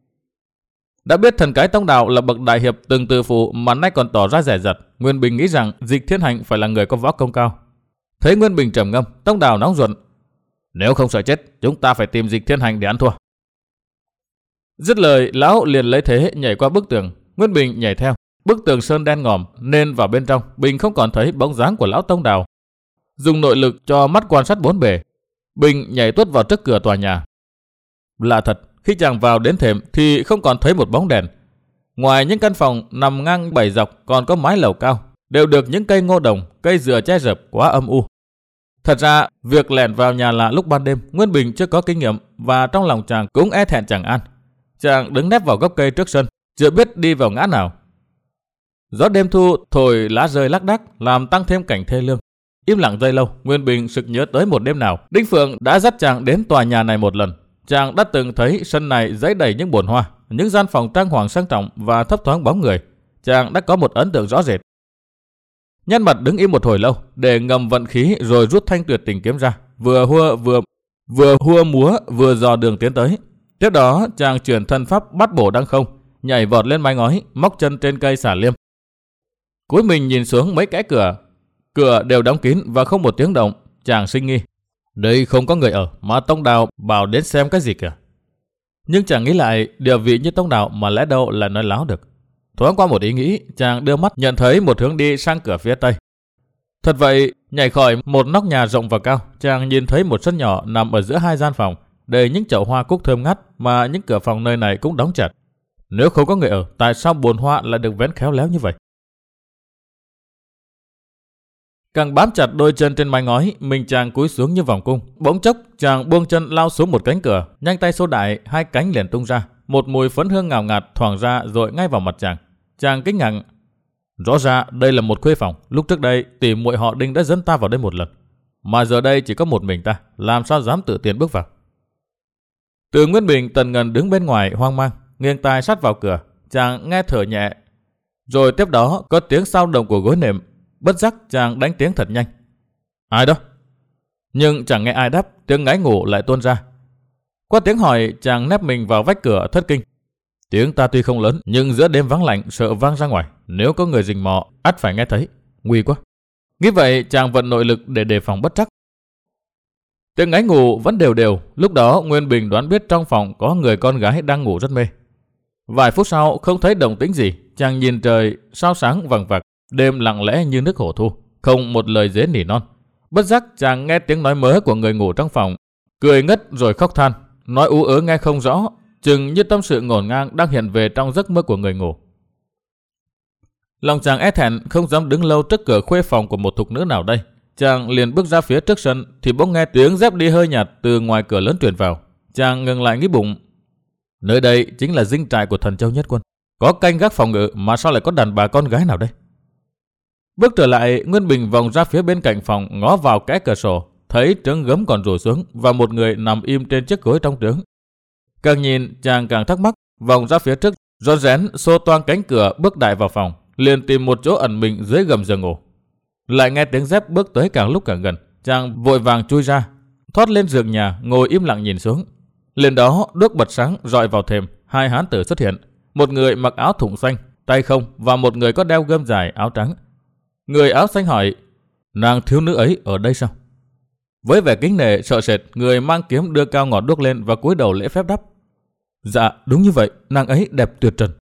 Đã biết thần cái Tông Đào là bậc đại hiệp từng từ phụ mà nay còn tỏ ra dè dặt, Nguyên Bình nghĩ rằng Dịch Thiên Hành phải là người có võ công cao. Thấy Nguyên Bình trầm ngâm, Tông Đào nóng ruột: Nếu không sợ chết, chúng ta phải tìm Dịch Thiên Hành để ăn thua. Dứt lời, lão liền lấy thế nhảy qua bức tường. Nguyên Bình nhảy theo. Bức tường sơn đen ngòm nên vào bên trong Bình không còn thấy bóng dáng của lão Tông Đào. Dùng nội lực cho mắt quan sát bốn bề, Bình nhảy tuốt vào trước cửa tòa nhà. Lạ thật, khi chàng vào đến thềm thì không còn thấy một bóng đèn. Ngoài những căn phòng nằm ngang bảy dọc còn có mái lầu cao, đều được những cây ngô đồng, cây dừa che rợp quá âm u. Thật ra việc lẻn vào nhà lạ lúc ban đêm Nguyên Bình chưa có kinh nghiệm, và trong lòng chàng cũng e thẹn chẳng an. Chàng đứng nép vào gốc cây trước sân, chưa biết đi vào ngã nào. Gió đêm thu thổi lá rơi lác đác làm tăng thêm cảnh thê lương. Im lặng giây lâu, Nguyên Bình sực nhớ tới một đêm nào Đinh Phượng đã dắt chàng đến tòa nhà này một lần. Chàng đã từng thấy sân này dãy đầy những bồn hoa, những gian phòng trang hoàng sang trọng và thấp thoáng bóng người. Chàng đã có một ấn tượng rõ rệt. Nhân mặt đứng im một hồi lâu để ngầm vận khí, rồi rút thanh tuyệt tình kiếm ra, vừa hua vừa vừa hua múa vừa dò đường tiến tới. Tiếp đó chàng chuyển thân pháp bắt bổ đăng không, nhảy vọt lên mái ngói, móc chân trên cây xả liêm. Cúi mình nhìn xuống mấy kẽ cửa, cửa đều đóng kín và không một tiếng động. Chàng sinh nghi, đây không có người ở mà Tông Đào bảo đến xem cái gì kìa. Nhưng chàng nghĩ lại, địa vị như Tông Đào mà lẽ đâu là nói láo được. Thoáng qua một ý nghĩ, chàng đưa mắt nhận thấy một hướng đi sang cửa phía tây. Thật vậy, nhảy khỏi một nóc nhà rộng và cao, chàng nhìn thấy một sân nhỏ nằm ở giữa hai gian phòng, đầy những chậu hoa cúc thơm ngát, mà những cửa phòng nơi này cũng đóng chặt. Nếu không có người ở, tại sao bồn hoa lại được vén khéo léo như vậy? Càng bám chặt đôi chân trên mái ngói, mình chàng cúi xuống như vòng cung. Bỗng chốc, chàng buông chân lao xuống một cánh cửa, nhanh tay xô đại, hai cánh liền tung ra. Một mùi phấn hương ngào ngạt thoảng ra rồi ngay vào mặt chàng. Chàng kinh ngạc. Rõ ra đây là một khuê phòng. Lúc trước đây tỷ muội họ Đinh đã dẫn ta vào đây một lần, mà giờ đây chỉ có một mình ta, làm sao dám tự tiện bước vào. Từ Nguyên Bình tần ngần đứng bên ngoài hoang mang, nghiêng tai sát vào cửa. Chàng nghe thở nhẹ, rồi tiếp đó có tiếng xao động của gối nệm. Bất giác chàng đánh tiếng thật nhanh. Ai đó? Nhưng chẳng nghe ai đáp, tiếng ngáy ngủ lại tuôn ra. Qua tiếng hỏi, chàng nép mình vào vách cửa thất kinh. Tiếng ta tuy không lớn, nhưng giữa đêm vắng lạnh sợ vang ra ngoài. Nếu có người rình mò, ắt phải nghe thấy. Nguy quá. Nghĩ vậy, chàng vận nội lực để đề phòng bất trắc. Tiếng ngáy ngủ vẫn đều đều, lúc đó Nguyên Bình đoán biết trong phòng có người con gái đang ngủ rất mê. Vài phút sau không thấy động tĩnh gì, chàng nhìn trời sao sáng vằng vặc, đêm lặng lẽ như nước hồ thu, không một lời dế nỉ non. Bất giác chàng nghe tiếng nói mớ của người ngủ trong phòng, cười ngất rồi khóc than, nói ú ớ nghe không rõ, chừng như tâm sự ngổn ngang đang hiện về trong giấc mơ của người ngủ. Lòng chàng e thẹn không dám đứng lâu trước cửa khuê phòng của một thục nữ nào đây. Chàng liền bước ra phía trước sân thì bỗng nghe tiếng dép đi hơi nhạt từ ngoài cửa lớn truyền vào. Chàng ngừng lại nghĩ bụng, nơi đây chính là dinh trại của Thần Châu Nhất Quân, có canh gác phòng ngự mà sao lại có đàn bà con gái nào đây? Bước trở lại, Nguyên Bình vòng ra phía bên cạnh phòng, ngó vào kẽ cửa sổ, thấy trứng gấm còn rủ xuống và một người nằm im trên chiếc gối trong trứng. Càng nhìn chàng càng thắc mắc, vòng ra phía trước, rón rén xô toang cánh cửa bước đại vào phòng, liền tìm một chỗ ẩn mình dưới gầm giường ngủ. Lại nghe tiếng dép bước tới càng lúc càng gần, chàng vội vàng chui ra, thoát lên giường nhà, ngồi im lặng nhìn xuống. Lên đó đuốc bật sáng rọi vào thềm, hai hán tử xuất hiện, một người mặc áo thụng xanh, tay không và một người có đeo gươm dài áo trắng. Người áo xanh hỏi, nàng thiếu nữ ấy ở đây sao? Với vẻ kính nể sợ sệt, người mang kiếm đưa cao ngọn đuốc lên và cúi đầu lễ phép đáp, dạ đúng như vậy, nàng ấy đẹp tuyệt trần.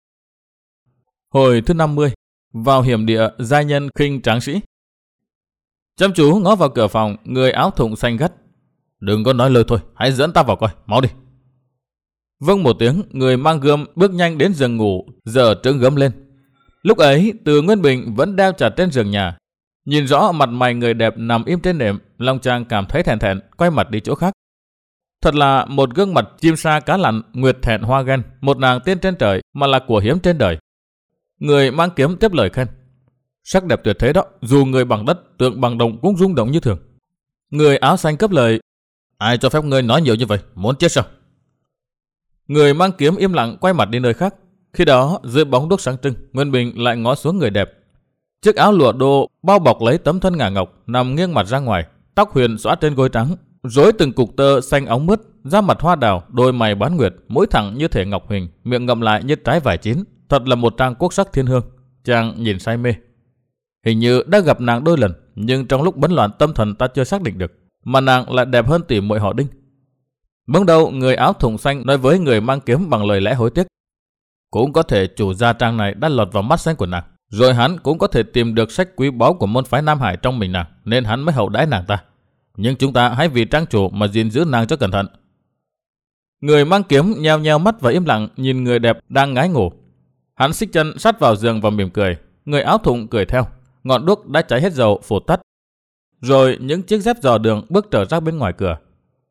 Hồi thứ năm mươi, vào hiểm địa giai nhân khinh tráng sĩ. Chăm chú ngó vào cửa phòng, người áo thụng xanh gắt, đừng có nói lời thôi, hãy dẫn ta vào coi, mau đi. Vâng một tiếng, người mang gươm bước nhanh đến giường ngủ, giở trứng gấm lên. Lúc ấy, Từ Nguyên Bình vẫn đeo chặt trên giường nhà, nhìn rõ mặt mày người đẹp nằm im trên nệm, lòng chàng cảm thấy thẹn thẹn, quay mặt đi chỗ khác. Thật là một gương mặt chim sa cá lặn, nguyệt thẹn hoa ghen, một nàng tiên trên trời mà là của hiếm trên đời. Người mang kiếm tiếp lời khen, sắc đẹp tuyệt thế đó, dù người bằng đất, tượng bằng đồng cũng rung động như thường. Người áo xanh cấp lời, ai cho phép ngươi nói nhiều như vậy, muốn chết sao? Người mang kiếm im lặng quay mặt đi nơi khác. Khi đó dưới bóng đuốc sáng trưng, Nguyên Bình lại ngó xuống người đẹp. Chiếc áo lụa đô bao bọc lấy tấm thân ngà ngọc, nằm nghiêng mặt ra ngoài, tóc huyền xõa trên gối trắng, rối từng cục tơ xanh óng mướt, da mặt hoa đào, đôi mày bán nguyệt, mũi thẳng như thể ngọc huỳnh, miệng ngậm lại như trái vải chín, thật là một trang quốc sắc thiên hương. Chàng nhìn say mê. Hình như đã gặp nàng đôi lần, nhưng trong lúc bấn loạn tâm thần ta chưa xác định được, mà nàng lại đẹp hơn tỷ muội họ Đinh. Bỗng đầu người áo thùng xanh nói với người mang kiếm bằng lời lẽ hối tiếc, cũng có thể chủ gia trang này đã lọt vào mắt xanh của nàng, rồi hắn cũng có thể tìm được sách quý báu của môn phái Nam Hải trong mình nàng, nên hắn mới hậu đãi nàng ta. Nhưng chúng ta hãy vì trang chủ mà gìn giữ nàng cho cẩn thận. Người mang kiếm nheo nheo mắt và im lặng nhìn người đẹp đang ngái ngủ. Hắn xích chân sát vào giường và mỉm cười. Người áo thụng cười theo. Ngọn đuốc đã cháy hết dầu phụt tắt. Rồi những chiếc dép dò đường bước trở ra bên ngoài cửa.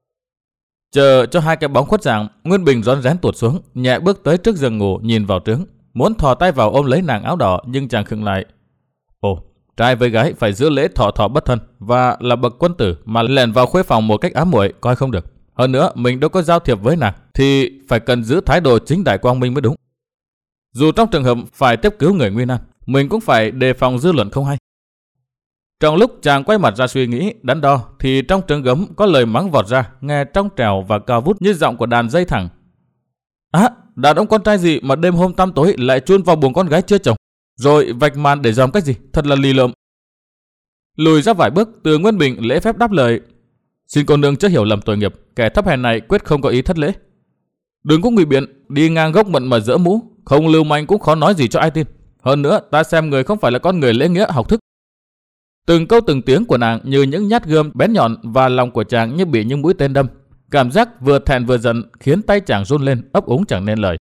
Chờ cho hai cái bóng khuất dạng, Nguyên Bình rón rén tuột xuống, nhẹ bước tới trước giường ngủ nhìn vào trướng, muốn thò tay vào ôm lấy nàng áo đỏ nhưng chàng khựng lại. Ồ, trai với gái phải giữ lễ thọ thọ bất thân và là bậc quân tử mà lẻn vào khuê phòng một cách ám muội coi không được. Hơn nữa mình đâu có giao thiệp với nàng thì phải cần giữ thái độ chính đại quang minh mới đúng. Dù trong trường hợp phải tiếp cứu người nguy nan, mình cũng phải đề phòng dư luận không hay. Trong lúc chàng quay mặt ra suy nghĩ, đắn đo, thì trong trứng gấm có lời mắng vọt ra, nghe trong trèo và cao vút như giọng của đàn dây thẳng. Á, đàn ông con trai gì mà đêm hôm tăm tối lại chôn vào buồng con gái chưa chồng, rồi vạch màn để dòm cách gì, thật là lì lợm. Lùi ra vài bước, Từ Nguyên Bình lễ phép đáp lời, xin cô nương chớ hiểu lầm tội nghiệp, kẻ thấp hèn này quyết không có ý thất lễ. Đừng có ngụy biện, đi ngang gốc mận mà dỡ mũ, không lưu manh cũng khó nói gì cho ai tin. Hơn nữa, ta xem người không phải là con người lễ nghĩa học thức. Từng câu từng tiếng của nàng như những nhát gươm bén nhọn và lòng của chàng như bị những mũi tên đâm. Cảm giác vừa thẹn vừa giận khiến tay chàng run lên, ấp úng chẳng nên lời.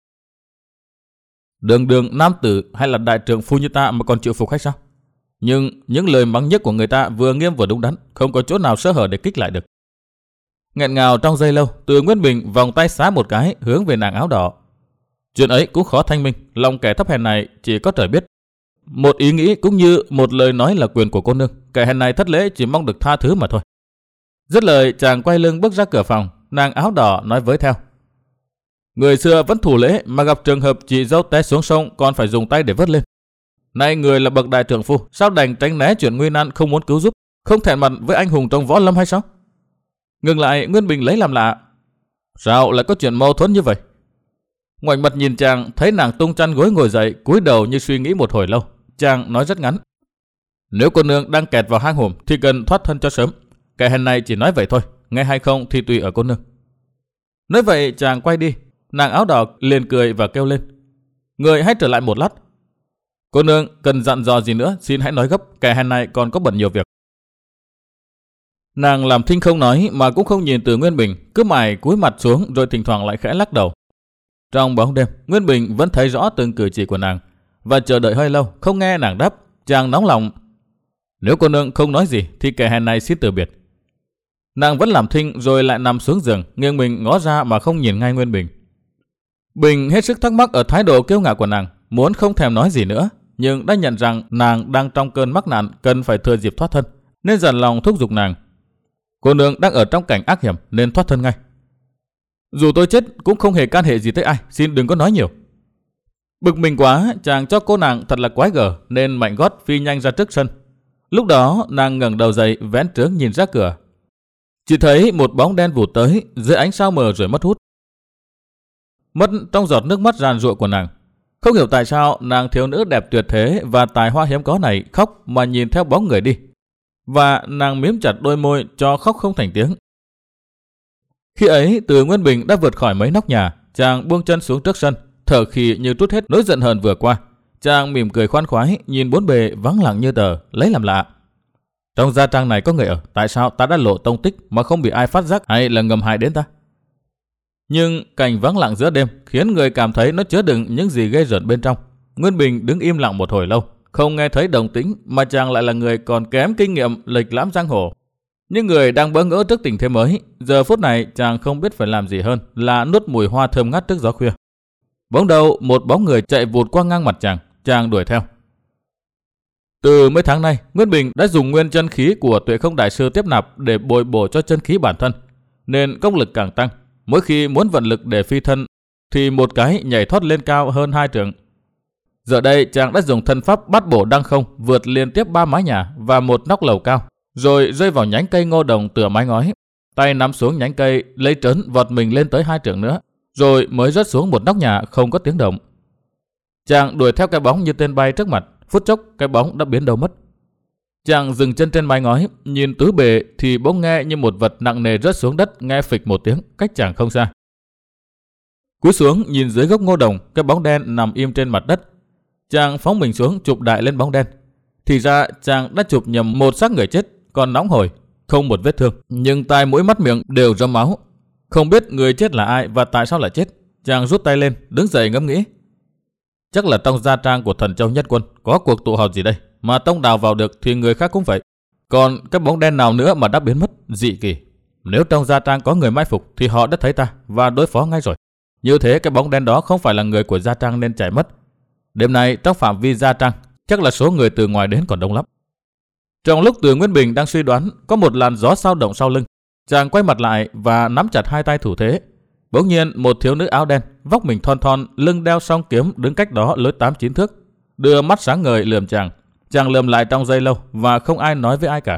Đường đường nam tử hay là đại trượng phu như ta mà còn chịu phục hay sao? Nhưng những lời mắng nhiếc của người ta vừa nghiêm vừa đúng đắn, không có chỗ nào sơ hở để kích lại được. Nghẹn ngào trong giây lâu, Từ Nguyên Bình vòng tay xá một cái hướng về nàng áo đỏ. Chuyện ấy cũng khó thanh minh, lòng kẻ thấp hèn này chỉ có trời biết. Một ý nghĩ cũng như một lời nói là quyền của cô nương, kẻ hèn này thất lễ chỉ mong được tha thứ mà thôi. Dứt lời chàng quay lưng bước ra cửa phòng, nàng áo đỏ nói với theo. Người xưa vẫn thủ lễ mà gặp trường hợp chị dâu té xuống sông còn phải dùng tay để vớt lên. Nay người là bậc đại trưởng phu, sao đành tránh né chuyện nguy nan không muốn cứu giúp, không thẹn mặt với anh hùng trong võ lâm hay sao? Ngừng lại, Nguyên Bình lấy làm lạ. Sao lại có chuyện mâu thuẫn như vậy? Ngoảnh mặt nhìn chàng, thấy nàng tung chăn gối ngồi dậy, cúi đầu như suy nghĩ một hồi lâu. Chàng nói rất ngắn. Nếu cô nương đang kẹt vào hang hùm thì cần thoát thân cho sớm. Kẻ hèn này chỉ nói vậy thôi, nghe hay không thì tùy ở cô nương. Nói vậy chàng quay đi, nàng áo đỏ liền cười và kêu lên. Người hãy trở lại một lát. Cô nương cần dặn dò gì nữa xin hãy nói gấp, kẻ hèn này còn có bận nhiều việc. Nàng làm thinh không nói mà cũng không nhìn Từ Nguyên Bình, cứ mải cúi mặt xuống rồi thỉnh thoảng lại khẽ lắc đầu. Trong bóng đêm, Nguyên Bình vẫn thấy rõ từng cử chỉ của nàng và chờ đợi hơi lâu không nghe nàng đáp. Chàng nóng lòng. Nếu cô nương không nói gì thì kẻ hèn này xin từ biệt. Nàng vẫn làm thinh rồi lại nằm xuống giường, nghiêng mình ngó ra mà không nhìn ngay Nguyên Bình. Bình hết sức thắc mắc ở thái độ kiêu ngạo của nàng, muốn không thèm nói gì nữa, nhưng đã nhận rằng nàng đang trong cơn mắc nạn, cần phải thừa dịp thoát thân, nên dằn lòng thúc giục nàng. Cô nương đang ở trong cảnh ác hiểm nên thoát thân ngay. Dù tôi chết cũng không hề can hệ gì tới ai, xin đừng có nói nhiều. Bực mình quá, chàng cho cô nàng thật là quái gở nên mạnh gót phi nhanh ra trước sân. Lúc đó nàng ngẩng đầu dậy, vén trướng nhìn ra cửa. Chỉ thấy một bóng đen vụt tới dưới ánh sao mờ rồi mất hút. Mất trong giọt nước mắt ràn rụa của nàng. Không hiểu tại sao nàng thiếu nữ đẹp tuyệt thế và tài hoa hiếm có này khóc mà nhìn theo bóng người đi. Và nàng miếm chặt đôi môi cho khóc không thành tiếng. Khi ấy Từ Nguyên Bình đã vượt khỏi mấy nóc nhà, chàng buông chân xuống trước sân, thở khì như trút hết nỗi giận hờn vừa qua. Chàng mỉm cười khoan khoái, nhìn bốn bề vắng lặng như tờ, lấy làm lạ. Trong gia trang này có người ở, tại sao ta đã lộ tông tích mà không bị ai phát giác hay là ngầm hại đến ta? Nhưng cảnh vắng lặng giữa đêm khiến người cảm thấy nó chứa đựng những gì ghê rợn bên trong. Nguyên Bình đứng im lặng một hồi lâu, không nghe thấy động tĩnh, mà chàng lại là người còn kém kinh nghiệm lệch lãm giang hồ. Những người đang bỡ ngỡ trước tình thế mới, giờ phút này chàng không biết phải làm gì hơn là nuốt mùi hoa thơm ngát trước gió khuya. Bỗng đầu một bóng người chạy vụt qua ngang mặt chàng, chàng đuổi theo. Từ mấy tháng nay, Nguyên Bình đã dùng nguyên chân khí của Tuệ Không Đại Sư tiếp nạp để bồi bổ cho chân khí bản thân, nên công lực càng tăng. Mỗi khi muốn vận lực để phi thân thì một cái nhảy thoát lên cao hơn hai trượng. Giờ đây chàng đã dùng thân pháp bát bổ đăng không vượt liên tiếp ba mái nhà và một nóc lầu cao, rồi rơi vào nhánh cây ngô đồng tựa mái ngói. Tay nắm xuống nhánh cây, lấy trớn vọt mình lên tới hai trượng nữa, rồi mới rớt xuống một nóc nhà không có tiếng động. Chàng đuổi theo cái bóng như tên bay trước mặt, phút chốc cái bóng đã biến đâu mất. Chàng dừng chân trên mái ngói, nhìn tứ bề thì bỗng nghe như một vật nặng nề rớt xuống đất, nghe phịch một tiếng, cách chàng không xa. Cúi xuống nhìn dưới gốc ngô đồng, cái bóng đen nằm im trên mặt đất. Chàng phóng mình xuống chụp đại lên bóng đen. Thì ra chàng đã chụp nhầm một xác người chết, còn nóng hổi, không một vết thương, nhưng tai mũi mắt miệng đều rơm máu. Không biết người chết là ai và tại sao lại chết. Chàng rút tay lên, đứng dậy ngẫm nghĩ. Chắc là trong gia trang của Thần Châu Nhất Quân có cuộc tụ họp gì đây, mà tông đào vào được thì người khác cũng vậy. Còn cái bóng đen nào nữa mà đã biến mất, dị kỳ. Nếu trong gia trang có người mai phục thì họ đã thấy ta và đối phó ngay rồi. Như thế cái bóng đen đó không phải là người của gia trang nên chạy mất. Đêm nay trong phạm vi gia trang chắc là số người từ ngoài đến còn đông lắm. Trong lúc Từ Nguyên Bình đang suy đoán, có một làn gió sao động sau lưng. Chàng quay mặt lại và nắm chặt hai tay thủ thế. Bỗng nhiên một thiếu nữ áo đen, vóc mình thon thon, lưng đeo song kiếm đứng cách đó lối tám chín thước, đưa mắt sáng ngời lườm chàng. Chàng lườm lại trong giây lâu và không ai nói với ai cả.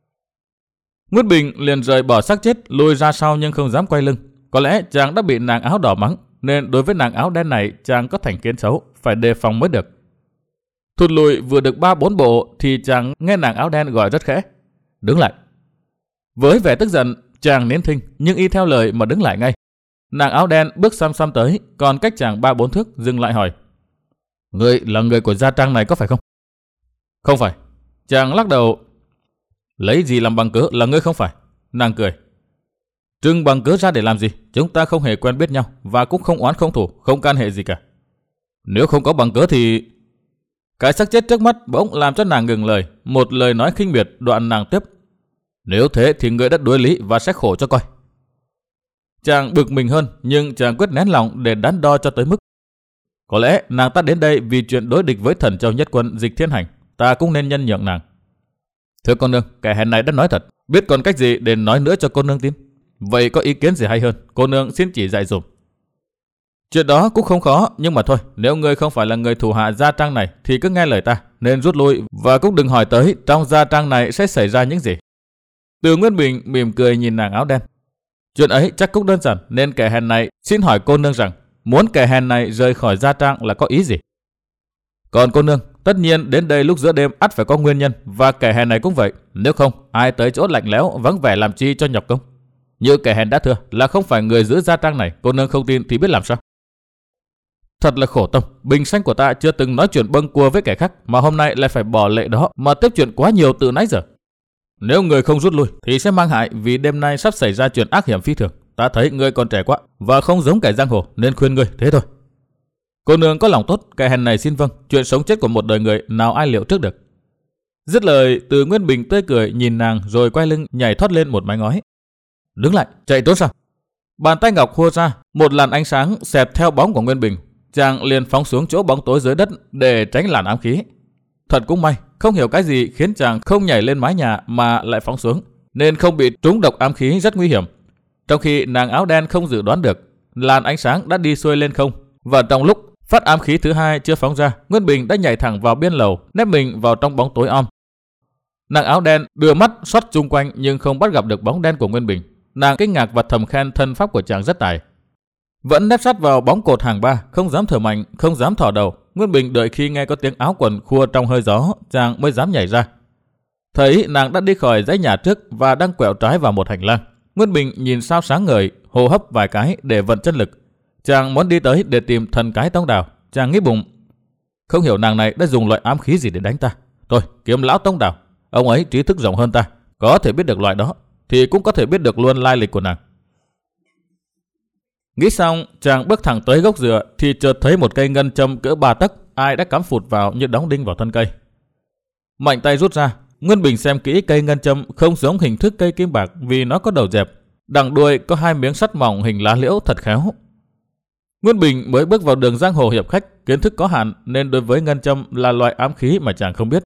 Nguyên Bình liền rời bỏ xác chết, lùi ra sau nhưng không dám quay lưng. Có lẽ chàng đã bị nàng áo đỏ mắng, nên đối với nàng áo đen này chàng có thành kiến xấu, phải đề phòng mới được. Thụt lùi vừa được ba bốn bộ thì chàng nghe nàng áo đen gọi rất khẽ. Đứng lại. Với vẻ tức giận, chàng nín thinh nhưng y theo lời mà đứng lại ngay. Nàng áo đen bước xăm xăm tới, còn cách chàng ba bốn thước dừng lại hỏi. Ngươi là người của gia trang này có phải không? Không phải. Chàng lắc đầu. Lấy gì làm bằng cớ là ngươi không phải? Nàng cười. Trưng bằng cớ ra để làm gì? Chúng ta không hề quen biết nhau và cũng không oán không thù, không can hệ gì cả. Nếu không có bằng cớ thì... Cái xác chết trước mắt bỗng làm cho nàng ngừng lời. Một lời nói khinh miệt đoạn nàng tiếp. Nếu thế thì ngươi đã đuối lý và sẽ khổ cho coi. Chàng bực mình hơn, nhưng chàng quyết nén lòng để đắn đo cho tới mức. Có lẽ nàng ta đến đây vì chuyện đối địch với Thần Châu Nhất Quân Dịch Thiên Hành. Ta cũng nên nhân nhượng nàng. Thưa cô nương, kẻ hèn này đã nói thật. Biết còn cách gì để nói nữa cho cô nương tin. Vậy có ý kiến gì hay hơn, cô nương xin chỉ dạy dùm. Chuyện đó cũng không khó, nhưng mà thôi, nếu ngươi không phải là người thủ hạ gia trang này thì cứ nghe lời ta, nên rút lui và cũng đừng hỏi tới trong gia trang này sẽ xảy ra những gì. Từ Nguyên Bình mỉm cười nhìn nàng áo đen. Chuyện ấy chắc cũng đơn giản, nên kẻ hèn này xin hỏi cô nương rằng muốn kẻ hèn này rời khỏi gia trang là có ý gì? Còn cô nương, tất nhiên đến đây lúc giữa đêm ắt phải có nguyên nhân, và kẻ hèn này cũng vậy. Nếu không, ai tới chỗ lạnh lẽo vắng vẻ làm chi cho nhọc công. Như kẻ hèn đã thưa là không phải người giữ gia trang này, cô nương không tin thì biết làm sao. Thật là khổ tâm, bình sanh của ta chưa từng nói chuyện bâng cua với kẻ khác, mà hôm nay lại phải bỏ lệ đó mà tiếp chuyện quá nhiều từ nãy giờ. Nếu người không rút lui thì sẽ mang hại, vì đêm nay sắp xảy ra chuyện ác hiểm phi thường. Ta thấy ngươi còn trẻ quá và không giống kẻ giang hồ nên khuyên ngươi thế thôi. Cô nương có lòng tốt, kẻ hèn này xin vâng, chuyện sống chết của một đời người nào ai liệu trước được. Dứt lời, Từ Nguyên Bình tươi cười nhìn nàng rồi quay lưng nhảy thoát lên một mái ngói. Đứng lại, chạy trốn sao? Bàn tay ngọc khua ra, một làn ánh sáng xẹt theo bóng của Nguyên Bình. Chàng liền phóng xuống chỗ bóng tối dưới đất để tránh làn ám khí. Thật cũng may, không hiểu cái gì khiến chàng không nhảy lên mái nhà mà lại phóng xuống, nên không bị trúng độc ám khí rất nguy hiểm. Trong khi nàng áo đen không dự đoán được, làn ánh sáng đã đi xuôi lên không, và trong lúc phát ám khí thứ hai chưa phóng ra, Nguyên Bình đã nhảy thẳng vào biên lầu, nép mình vào trong bóng tối om. Nàng áo đen đưa mắt xoát xung quanh nhưng không bắt gặp được bóng đen của Nguyên Bình. Nàng kinh ngạc và thầm khen thân pháp của chàng rất tài. Vẫn nép sát vào bóng cột hàng ba, không dám thở mạnh, không dám thò đầu. Nguyên Bình đợi khi nghe có tiếng áo quần khua trong hơi gió, chàng mới dám nhảy ra. Thấy nàng đã đi khỏi dãy nhà trước và đang quẹo trái vào một hành lang. Nguyên Bình nhìn sao sáng ngời, hô hấp vài cái để vận chân lực. Chàng muốn đi tới để tìm thần cái Tông Đào. Chàng nghĩ bụng, không hiểu nàng này đã dùng loại ám khí gì để đánh ta. Thôi kiếm lão Tông Đào, ông ấy trí thức rộng hơn ta, có thể biết được loại đó, thì cũng có thể biết được luôn lai lịch của nàng. Nghĩ xong, chàng bước thẳng tới gốc dừa thì chợt thấy một cây ngân châm cỡ ba tấc, ai đã cắm phụt vào như đóng đinh vào thân cây. Mạnh tay rút ra, Nguyên Bình xem kỹ cây ngân châm không giống hình thức cây kim bạc vì nó có đầu dẹp, đằng đuôi có hai miếng sắt mỏng hình lá liễu thật khéo. Nguyên Bình mới bước vào đường giang hồ hiệp khách, kiến thức có hạn nên đối với ngân châm là loại ám khí mà chàng không biết.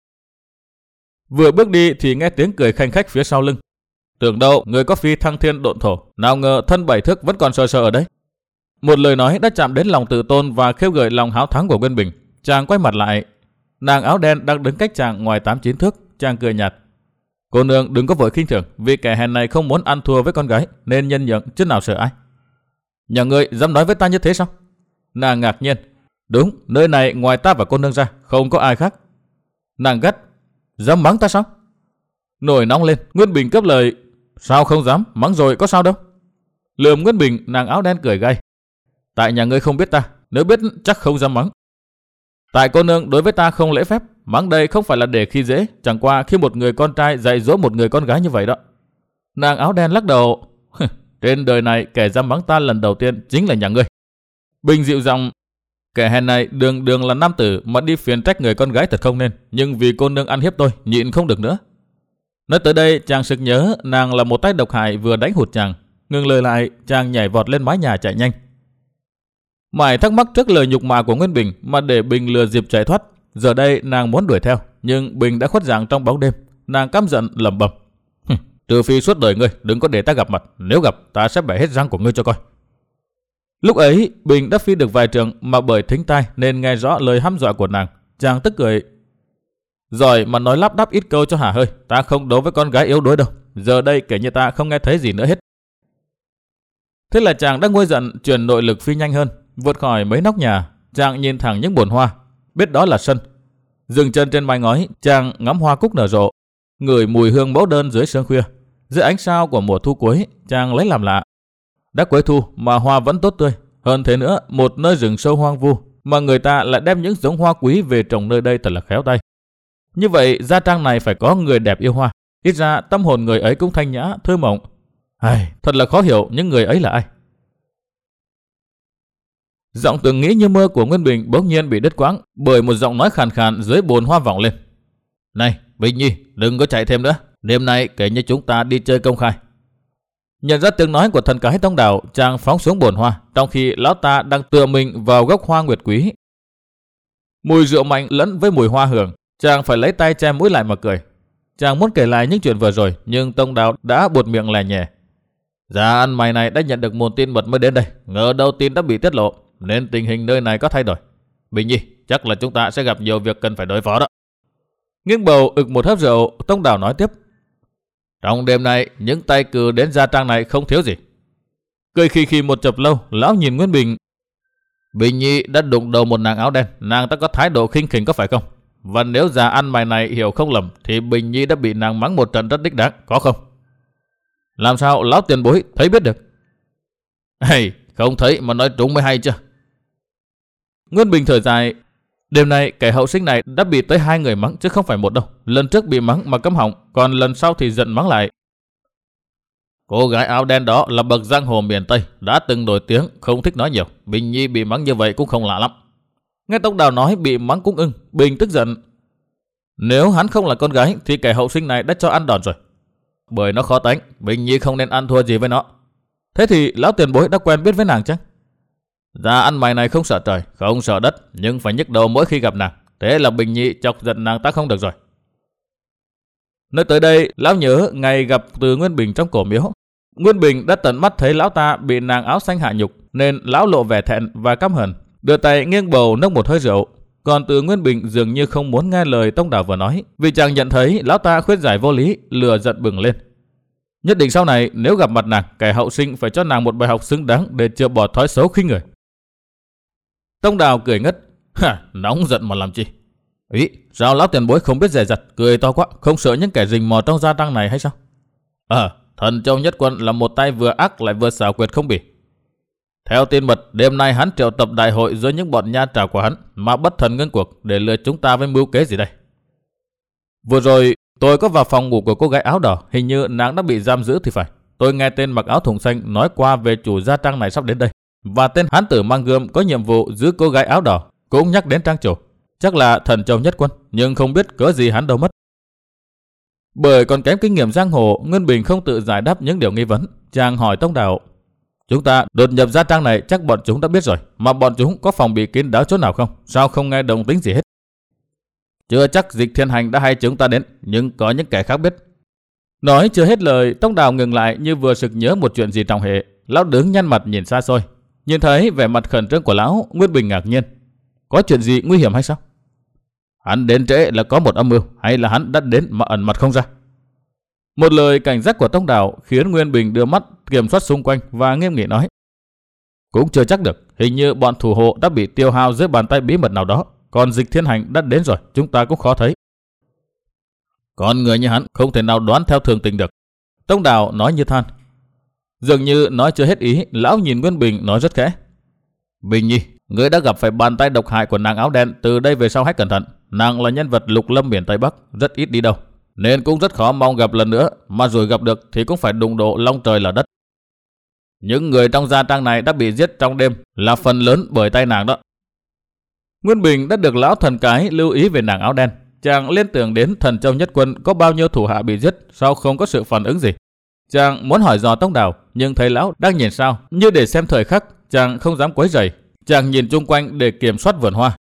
Vừa bước đi thì nghe tiếng cười khanh khách phía sau lưng. Tưởng đâu người có phi thăng thiên độn thổ, nào ngờ thân bảy thước vẫn còn sờ sờ ở đấy. Một lời nói đã chạm đến lòng tự tôn và khêu gợi lòng háo thắng của Nguyên Bình. Chàng quay mặt lại, nàng áo đen đang đứng cách chàng ngoài tám chín thước. Chàng cười nhạt. Cô nương đừng có vội khinh thường, vì kẻ hèn này không muốn ăn thua với con gái nên nhân nhượng chứ nào sợ ai. Nhà ngươi dám nói với ta như thế sao? Nàng ngạc nhiên. Đúng, nơi này ngoài ta và cô nương ra không có ai khác. Nàng gắt. Dám mắng ta sao? Nổi nóng lên, Nguyên Bình cướp lời. Sao không dám, mắng rồi có sao đâu. Lườm Nguyên Bình, nàng áo đen cười gay. Tại nhà ngươi không biết ta, nếu biết chắc không dám mắng. Tại cô nương đối với ta không lễ phép, mắng đây không phải là để khi dễ, chẳng qua khi một người con trai dạy dỗ một người con gái như vậy đó. Nàng áo đen lắc đầu. Trên đời này kẻ dám mắng ta lần đầu tiên chính là nhà ngươi. Bình dịu giọng. Kẻ hèn này đường đường là nam tử mà đi phiền trách người con gái thật không nên, nhưng vì cô nương ăn hiếp tôi nhịn không được nữa. Nói tới đây chàng sực nhớ nàng là một tay độc hại vừa đánh hụt chàng. Ngừng lời lại, chàng nhảy vọt lên mái nhà chạy nhanh. Mãi thắc mắc trước lời nhục mạ của Nguyên Bình mà để Bình lừa dịp chạy thoát. Giờ đây nàng muốn đuổi theo, nhưng Bình đã khuất dạng trong bóng đêm. Nàng căm giận lẩm bẩm. Trừ phi suốt đời ngươi đừng có để ta gặp mặt, nếu gặp ta sẽ bẻ hết răng của ngươi cho coi. Lúc ấy Bình đã phi được vài trường mà bởi thính tai nên nghe rõ lời hăm dọa của nàng. Chàng tức cười. Giỏi mà nói lắp đắp ít câu cho hả hơi, ta không đấu với con gái yếu đuối đâu. Giờ đây kể như ta không nghe thấy gì nữa hết. Thế là chàng đã nguôi giận chuyển nội lực phi nhanh hơn, vượt khỏi mấy nóc nhà. Chàng nhìn thẳng những bồn hoa, biết đó là sân. Dừng chân trên mái ngói, chàng ngắm hoa cúc nở rộ, ngửi mùi hương mẫu đơn dưới sương khuya. Dưới ánh sao của mùa thu cuối, chàng lấy làm lạ. Đã cuối thu mà hoa vẫn tốt tươi. Hơn thế nữa, một nơi rừng sâu hoang vu mà người ta lại đem những giống hoa quý về trồng nơi đây thật là khéo tay. Như vậy gia trang này phải có người đẹp yêu hoa, ít ra tâm hồn người ấy cũng thanh nhã, thơ mộng. Ai, thật là khó hiểu những người ấy là ai. Giọng tưởng nghĩ như mơ của Nguyên Bình bỗng nhiên bị đứt quãng bởi một giọng nói khàn khàn dưới bồn hoa vọng lên. Này, Bình Nhi, đừng có chạy thêm nữa. Đêm nay kể như chúng ta đi chơi công khai. Nhận ra tiếng nói của thần cái Tông Đào, chàng phóng xuống bồn hoa, trong khi lão ta đang tựa mình vào gốc hoa nguyệt quý. Mùi rượu mạnh lẫn với mùi hoa hương, chàng phải lấy tay che mũi lại mà cười. Chàng muốn kể lại những chuyện vừa rồi, nhưng Tông Đào đã buột miệng lè nhẹ. Dạ ăn mày này đã nhận được một tin mật mới đến đây, ngờ đâu tin đã bị tiết lộ, nên tình hình nơi này có thay đổi. Bình Nhi, chắc là chúng ta sẽ gặp nhiều việc cần phải đối phó đó. Nghiêng bầu ực một hớp rượu, Tông Đào nói tiếp. Trong đêm nay, những tay cừ đến gia trang này không thiếu gì. Cười khi khi một chập lâu, lão nhìn Nguyên Bình. Bình Nhi đã đụng đầu một nàng áo đen, nàng ta có thái độ khinh khỉnh có phải không? Và nếu già ăn mày này hiểu không lầm, thì Bình Nhi đã bị nàng mắng một trận rất đích đáng, có không? Làm sao lão tiền bối thấy biết được? Hey, không thấy mà nói trúng mới hay chứ. Nguyên Bình thở dài. Đêm nay kẻ hậu sinh này đã bị tới hai người mắng chứ không phải một đâu. Lần trước bị mắng mà câm họng, còn lần sau thì giận mắng lại. Cô gái áo đen đó là bậc giang hồ miền Tây, đã từng nổi tiếng, không thích nói nhiều. Bình Nhi bị mắng như vậy cũng không lạ lắm. Nghe Tông Đào nói bị mắng cũng ưng, Bình tức giận. Nếu hắn không là con gái thì kẻ hậu sinh này đã cho ăn đòn rồi. Bởi nó khó tánh, Bình Nhi không nên ăn thua gì với nó. Thế thì lão tiền bối đã quen biết với nàng chắc? Dạ ăn mày này không sợ trời, không sợ đất, nhưng phải nhức đầu mỗi khi gặp nàng. Thế là Bình Nhi chọc giận nàng ta không được rồi. Nói tới đây, lão nhớ ngày gặp Từ Nguyên Bình trong cổ miếu. Nguyên Bình đã tận mắt thấy lão ta bị nàng áo xanh hạ nhục, nên lão lộ vẻ thẹn và căm hờn, đưa tay nghiêng bầu nốc một hơi rượu. Còn Từ Nguyên Bình dường như không muốn nghe lời Tông Đào vừa nói, vì chàng nhận thấy lão ta khuyết giải vô lý, lừa giận bừng lên. Nhất định sau này nếu gặp mặt nàng, kẻ hậu sinh phải cho nàng một bài học xứng đáng để chữa bỏ thói xấu khinh người. Tông Đào cười ngất. Hả, nóng giận mà làm chi? Ý, sao lão tiền bối không biết dè dặt, cười to quá, không sợ những kẻ rình mò trong gia tăng này hay sao? Ờ, thần Châu Nhất Quân là một tay vừa ác lại vừa xảo quyệt không bỉ. Theo tin mật, đêm nay hắn triệu tập đại hội giữa những bọn nha trảo của hắn, mà bất thần ngưng cuộc để lừa chúng ta với mưu kế gì đây? Vừa rồi tôi có vào phòng ngủ của cô gái áo đỏ, hình như nàng đã bị giam giữ thì phải. Tôi nghe tên mặc áo thùng xanh nói qua về chủ gia trang này sắp đến đây, và tên hán tử mang gươm có nhiệm vụ giữ cô gái áo đỏ cũng nhắc đến trang chủ. Chắc là thần Châu Nhất Quân, nhưng không biết cớ gì hắn đâu mất. Bởi còn kém kinh nghiệm giang hồ, Nguyên Bình không tự giải đáp những điều nghi vấn. Chàng hỏi Tông Đào: chúng ta đột nhập gia trang này chắc bọn chúng đã biết rồi, mà bọn chúng có phòng bị kín đáo chỗ nào không? Sao không nghe động tĩnh gì hết? Chưa chắc Dịch Thiên Hành đã hay chúng ta đến, nhưng có những kẻ khác biết. Nói chưa hết lời, Tông Đào ngừng lại như vừa sực nhớ một chuyện gì trọng hệ. Lão đứng nhăn mặt nhìn xa xôi, nhìn thấy vẻ mặt khẩn trương của lão, Nguyên Bình ngạc nhiên. Có chuyện gì nguy hiểm hay sao? Hắn đến trễ là có một âm mưu, hay là hắn đã đến mà ẩn mặt không ra? Một lời cảnh giác của Tông Đào khiến Nguyên Bình đưa mắt kiểm soát xung quanh và nghiêm nghị nói: cũng chưa chắc được, hình như bọn thủ hộ đã bị tiêu hao dưới bàn tay bí mật nào đó, còn Dịch Thiên Hành đã đến rồi, chúng ta cũng khó thấy. Con người như hắn không thể nào đoán theo thường tình được. Tông Đào nói như than. Dường như nói chưa hết ý, lão nhìn Nguyên Bình nói rất khẽ: Bình Nhi, ngươi đã gặp phải bàn tay độc hại của nàng áo đen, từ đây về sau hãy cẩn thận. Nàng là nhân vật lục lâm miền Tây Bắc, rất ít đi đâu, nên cũng rất khó mong gặp lần nữa, mà rồi gặp được thì cũng phải đụng độ long trời lở đất. Những người trong gia trang này đã bị giết trong đêm là phần lớn bởi tay nàng đó. Nguyên Bình đã được lão thần cái lưu ý về nàng áo đen. Chàng liên tưởng đến thần Châu Nhất Quân có bao nhiêu thủ hạ bị giết, sao không có sự phản ứng gì. Chàng muốn hỏi dò Tông Đào, nhưng thấy lão đang nhìn sao, như để xem thời khắc, chàng không dám quấy rầy. Chàng nhìn chung quanh để kiểm soát vườn hoa.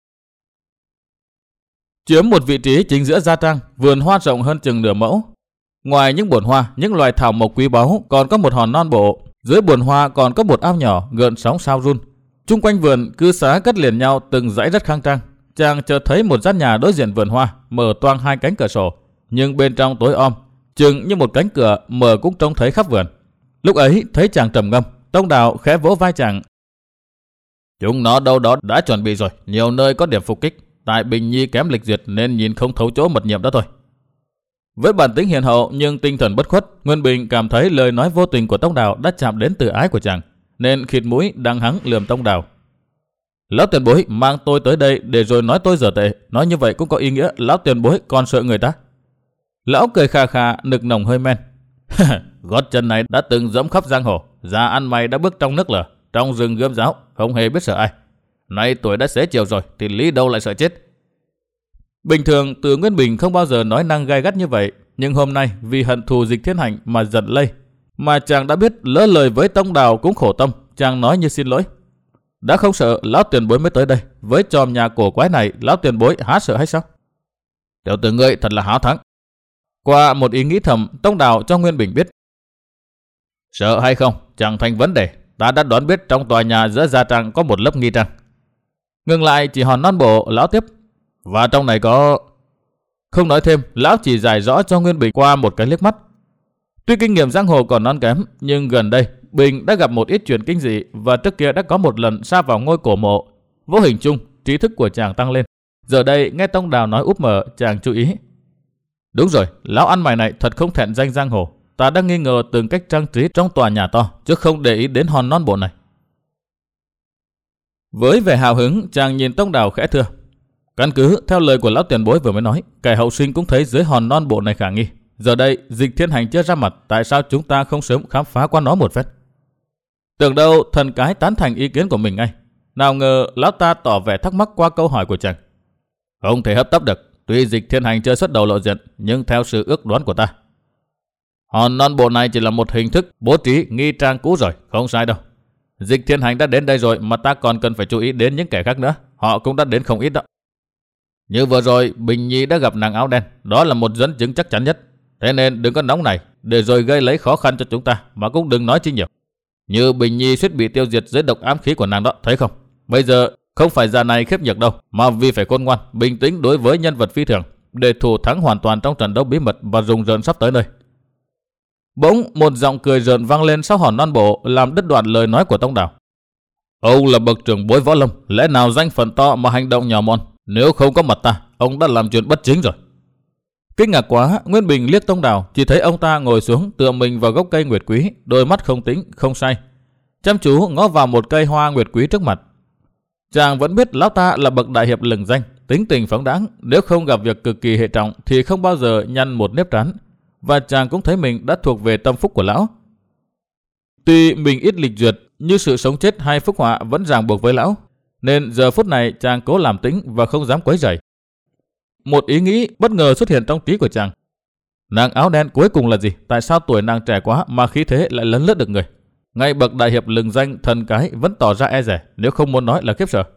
Chiếm một vị trí chính giữa gia trang, vườn hoa rộng hơn chừng nửa mẫu. Ngoài những bồn hoa, những loài thảo mộc quý báu, còn có một hòn non bộ. Dưới bồn hoa còn có một ao nhỏ gợn sóng sao run. Chung quanh vườn cư xá cất liền nhau từng dãy rất khang trang. Chàng chợt thấy một gian nhà đối diện vườn hoa, mở toang hai cánh cửa sổ, nhưng bên trong tối om, chừng như một cánh cửa mở cũng trông thấy khắp vườn. Lúc ấy thấy chàng trầm ngâm, Tông Đào khẽ vỗ vai chàng: chúng nó đâu đó đã chuẩn bị rồi, nhiều nơi có điểm phục kích. Tại Bình Nhi kém lịch duyệt nên nhìn không thấu chỗ mật nhiệm đó thôi. Với bản tính hiền hậu nhưng tinh thần bất khuất, Nguyên Bình cảm thấy lời nói vô tình của Tông Đào đã chạm đến tự ái của chàng, nên khịt mũi đằng hắng lườm Tông Đào: lão tiền bối mang tôi tới đây để rồi nói tôi dở tệ, nói như vậy cũng có ý nghĩa lão tiền bối còn sợ người ta. Lão cười khà khà, nực nồng hơi men: gót chân này đã từng dẫm khắp giang hồ, già ăn mày đã bước trong nước lửa, trong rừng gươm giáo, không hề biết sợ ai. Nay tuổi đã xế chiều rồi thì lý đâu lại sợ chết. Bình thường Từ Nguyên Bình không bao giờ nói năng gai gắt như vậy, nhưng hôm nay vì hận thù Dịch Thiên Hành mà giận lây, mà chàng đã biết lỡ lời với Tông Đào cũng khổ tâm, chàng nói như xin lỗi: đã không sợ lão tiền bối mới tới đây, với chòm nhà cổ quái này lão tiền bối há sợ hay sao? Tiểu tử ngươi thật là háo thắng. Qua một ý nghĩ thầm, Tông Đào cho Nguyên Bình biết: sợ hay không chẳng thành vấn đề, ta đã đoán biết trong tòa nhà giữa gia trang có một lớp nghi trang. Ngừng lại chỉ hòn non bộ, lão tiếp: và trong này có... Không nói thêm, lão chỉ giải rõ cho Nguyên Bình qua một cái liếc mắt. Tuy kinh nghiệm giang hồ còn non kém, nhưng gần đây Bình đã gặp một ít chuyện kinh dị, và trước kia đã có một lần sa vào ngôi cổ mộ. Vô hình chung trí thức của chàng tăng lên. Giờ đây nghe Tông Đào nói úp mở, chàng chú ý: đúng rồi, lão ăn mày này thật không thẹn danh giang hồ. ta đang nghi ngờ từng cách trang trí trong tòa nhà to, chứ không để ý đến hòn non bộ này. Với vẻ hào hứng, chàng nhìn Tông Đào khẽ thưa: Căn cứ theo lời của lão tiền bối vừa mới nói, kẻ hậu sinh cũng thấy dưới hòn non bộ này khả nghi. Giờ đây Dịch Thiên Hành chưa ra mặt, tại sao chúng ta không sớm khám phá qua nó một phép? Tưởng đâu thần cái tán thành ý kiến của mình ngay. Nào ngờ lão ta tỏ vẻ thắc mắc qua câu hỏi của chàng. Không thể hấp tấp được. Tuy Dịch Thiên Hành chưa xuất đầu lộ diện, nhưng theo sự ước đoán của ta, hòn non bộ này chỉ là một hình thức bố trí nghi trang cũ rồi, không sai đâu. Dịch Thiên Hành đã đến đây rồi, mà ta còn cần phải chú ý đến những kẻ khác nữa. Họ cũng đã đến không ít đó. Như vừa rồi Bình Nhi đã gặp nàng áo đen, đó là một dẫn chứng chắc chắn nhất. Thế nên đừng có nóng này, để rồi gây lấy khó khăn cho chúng ta, mà cũng đừng nói chi nhiều. Như Bình Nhi suýt bị tiêu diệt dưới độc ám khí của nàng đó, thấy không? Bây giờ không phải già này khiếp nhược đâu, mà vì phải khôn ngoan, bình tĩnh đối với nhân vật phi thường, để thủ thắng hoàn toàn trong trận đấu bí mật và rùng rợn sắp tới nơi. Bỗng một giọng cười rợn vang lên sau hòn non bộ, làm đứt đoạn lời nói của Tông Đào. Ông là bậc trưởng bối võ lâm, lẽ nào danh phận to mà hành động nhỏ mọn? Nếu không có mặt ta, ông đã làm chuyện bất chính rồi. Kinh ngạc quá, Nguyên Bình liếc Tông Đào, chỉ thấy ông ta ngồi xuống tựa mình vào gốc cây nguyệt quý, đôi mắt không tĩnh không say, chăm chú ngó vào một cây hoa nguyệt quý trước mặt. Chàng vẫn biết lão ta là bậc đại hiệp lừng danh, tính tình phóng đãng, nếu không gặp việc cực kỳ hệ trọng thì không bao giờ nhăn một nếp trán, và chàng cũng thấy mình đã thuộc về tâm phúc của lão. Tuy mình ít lịch duyệt, như sự sống chết hay phúc họa vẫn ràng buộc với lão, nên giờ phút này chàng cố làm tĩnh và không dám quấy rầy. Một ý nghĩ bất ngờ xuất hiện trong trí của chàng. Nàng áo đen cuối cùng là gì? Tại sao tuổi nàng trẻ quá mà khí thế lại lấn lướt được người? Ngay bậc đại hiệp lừng danh thần cái vẫn tỏ ra e dè, nếu không muốn nói là khiếp sợ.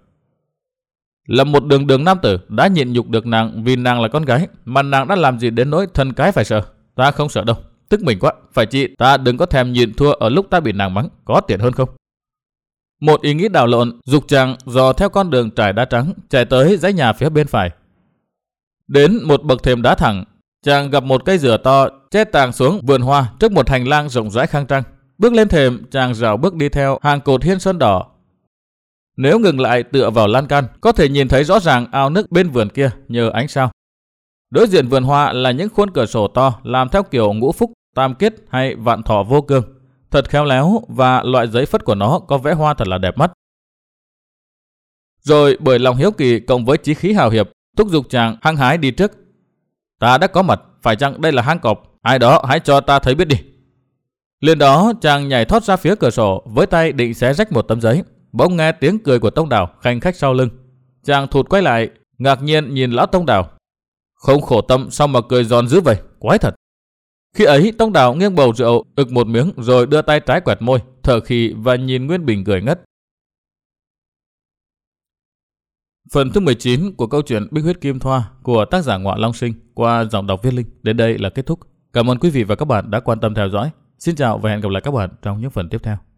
Là một đường đường nam tử đã nhịn nhục được nàng vì nàng là con gái, mà nàng đã làm gì đến nỗi thần cái phải sợ? Ta không sợ đâu, tức mình quá. Phải chị ta đừng có thèm nhịn thua ở lúc ta bị nàng mắng, có tiện hơn không? Một ý nghĩ đảo lộn dục chàng dò theo con đường trải đá trắng chạy tới dãy nhà phía bên phải. Đến một bậc thềm đá thẳng, chàng gặp một cây dừa to che tàng xuống vườn hoa trước một hành lang rộng rãi khang trang. Bước lên thềm, chàng rảo bước đi theo hàng cột hiên sơn đỏ. Nếu ngừng lại tựa vào lan can, có thể nhìn thấy rõ ràng ao nước bên vườn kia nhờ ánh sao. Đối diện vườn hoa là những khuôn cửa sổ to làm theo kiểu ngũ phúc, tam kiết hay vạn thọ vô cương, thật khéo léo, và loại giấy phất của nó có vẽ hoa thật là đẹp mắt. Rồi bởi lòng hiếu kỳ cộng với chí khí hào hiệp, thúc giục chàng hăng hái đi trước. Ta đã có mặt, phải chăng đây là hang cọp? Ai đó hãy cho ta thấy biết đi. Liền đó chàng nhảy thoát ra phía cửa sổ, với tay định xé rách một tấm giấy. Bỗng nghe tiếng cười của Tông Đào khanh khách sau lưng. Chàng thụt quay lại, ngạc nhiên nhìn lão Tông Đào. Không khổ tâm sao mà cười giòn dữ vậy, quái thật. Khi ấy Tông Đào nghiêng bầu rượu, ực một miếng rồi đưa tay trái quẹt môi, thở khì và nhìn Nguyên Bình cười ngất. Phần thứ mười chín của câu chuyện Bích Huyết Kim Thoa của tác giả Ngọa Long Sinh qua giọng đọc Viết Linh đến đây là kết thúc. Cảm ơn quý vị và các bạn đã quan tâm theo dõi. Xin chào và hẹn gặp lại các bạn trong những phần tiếp theo.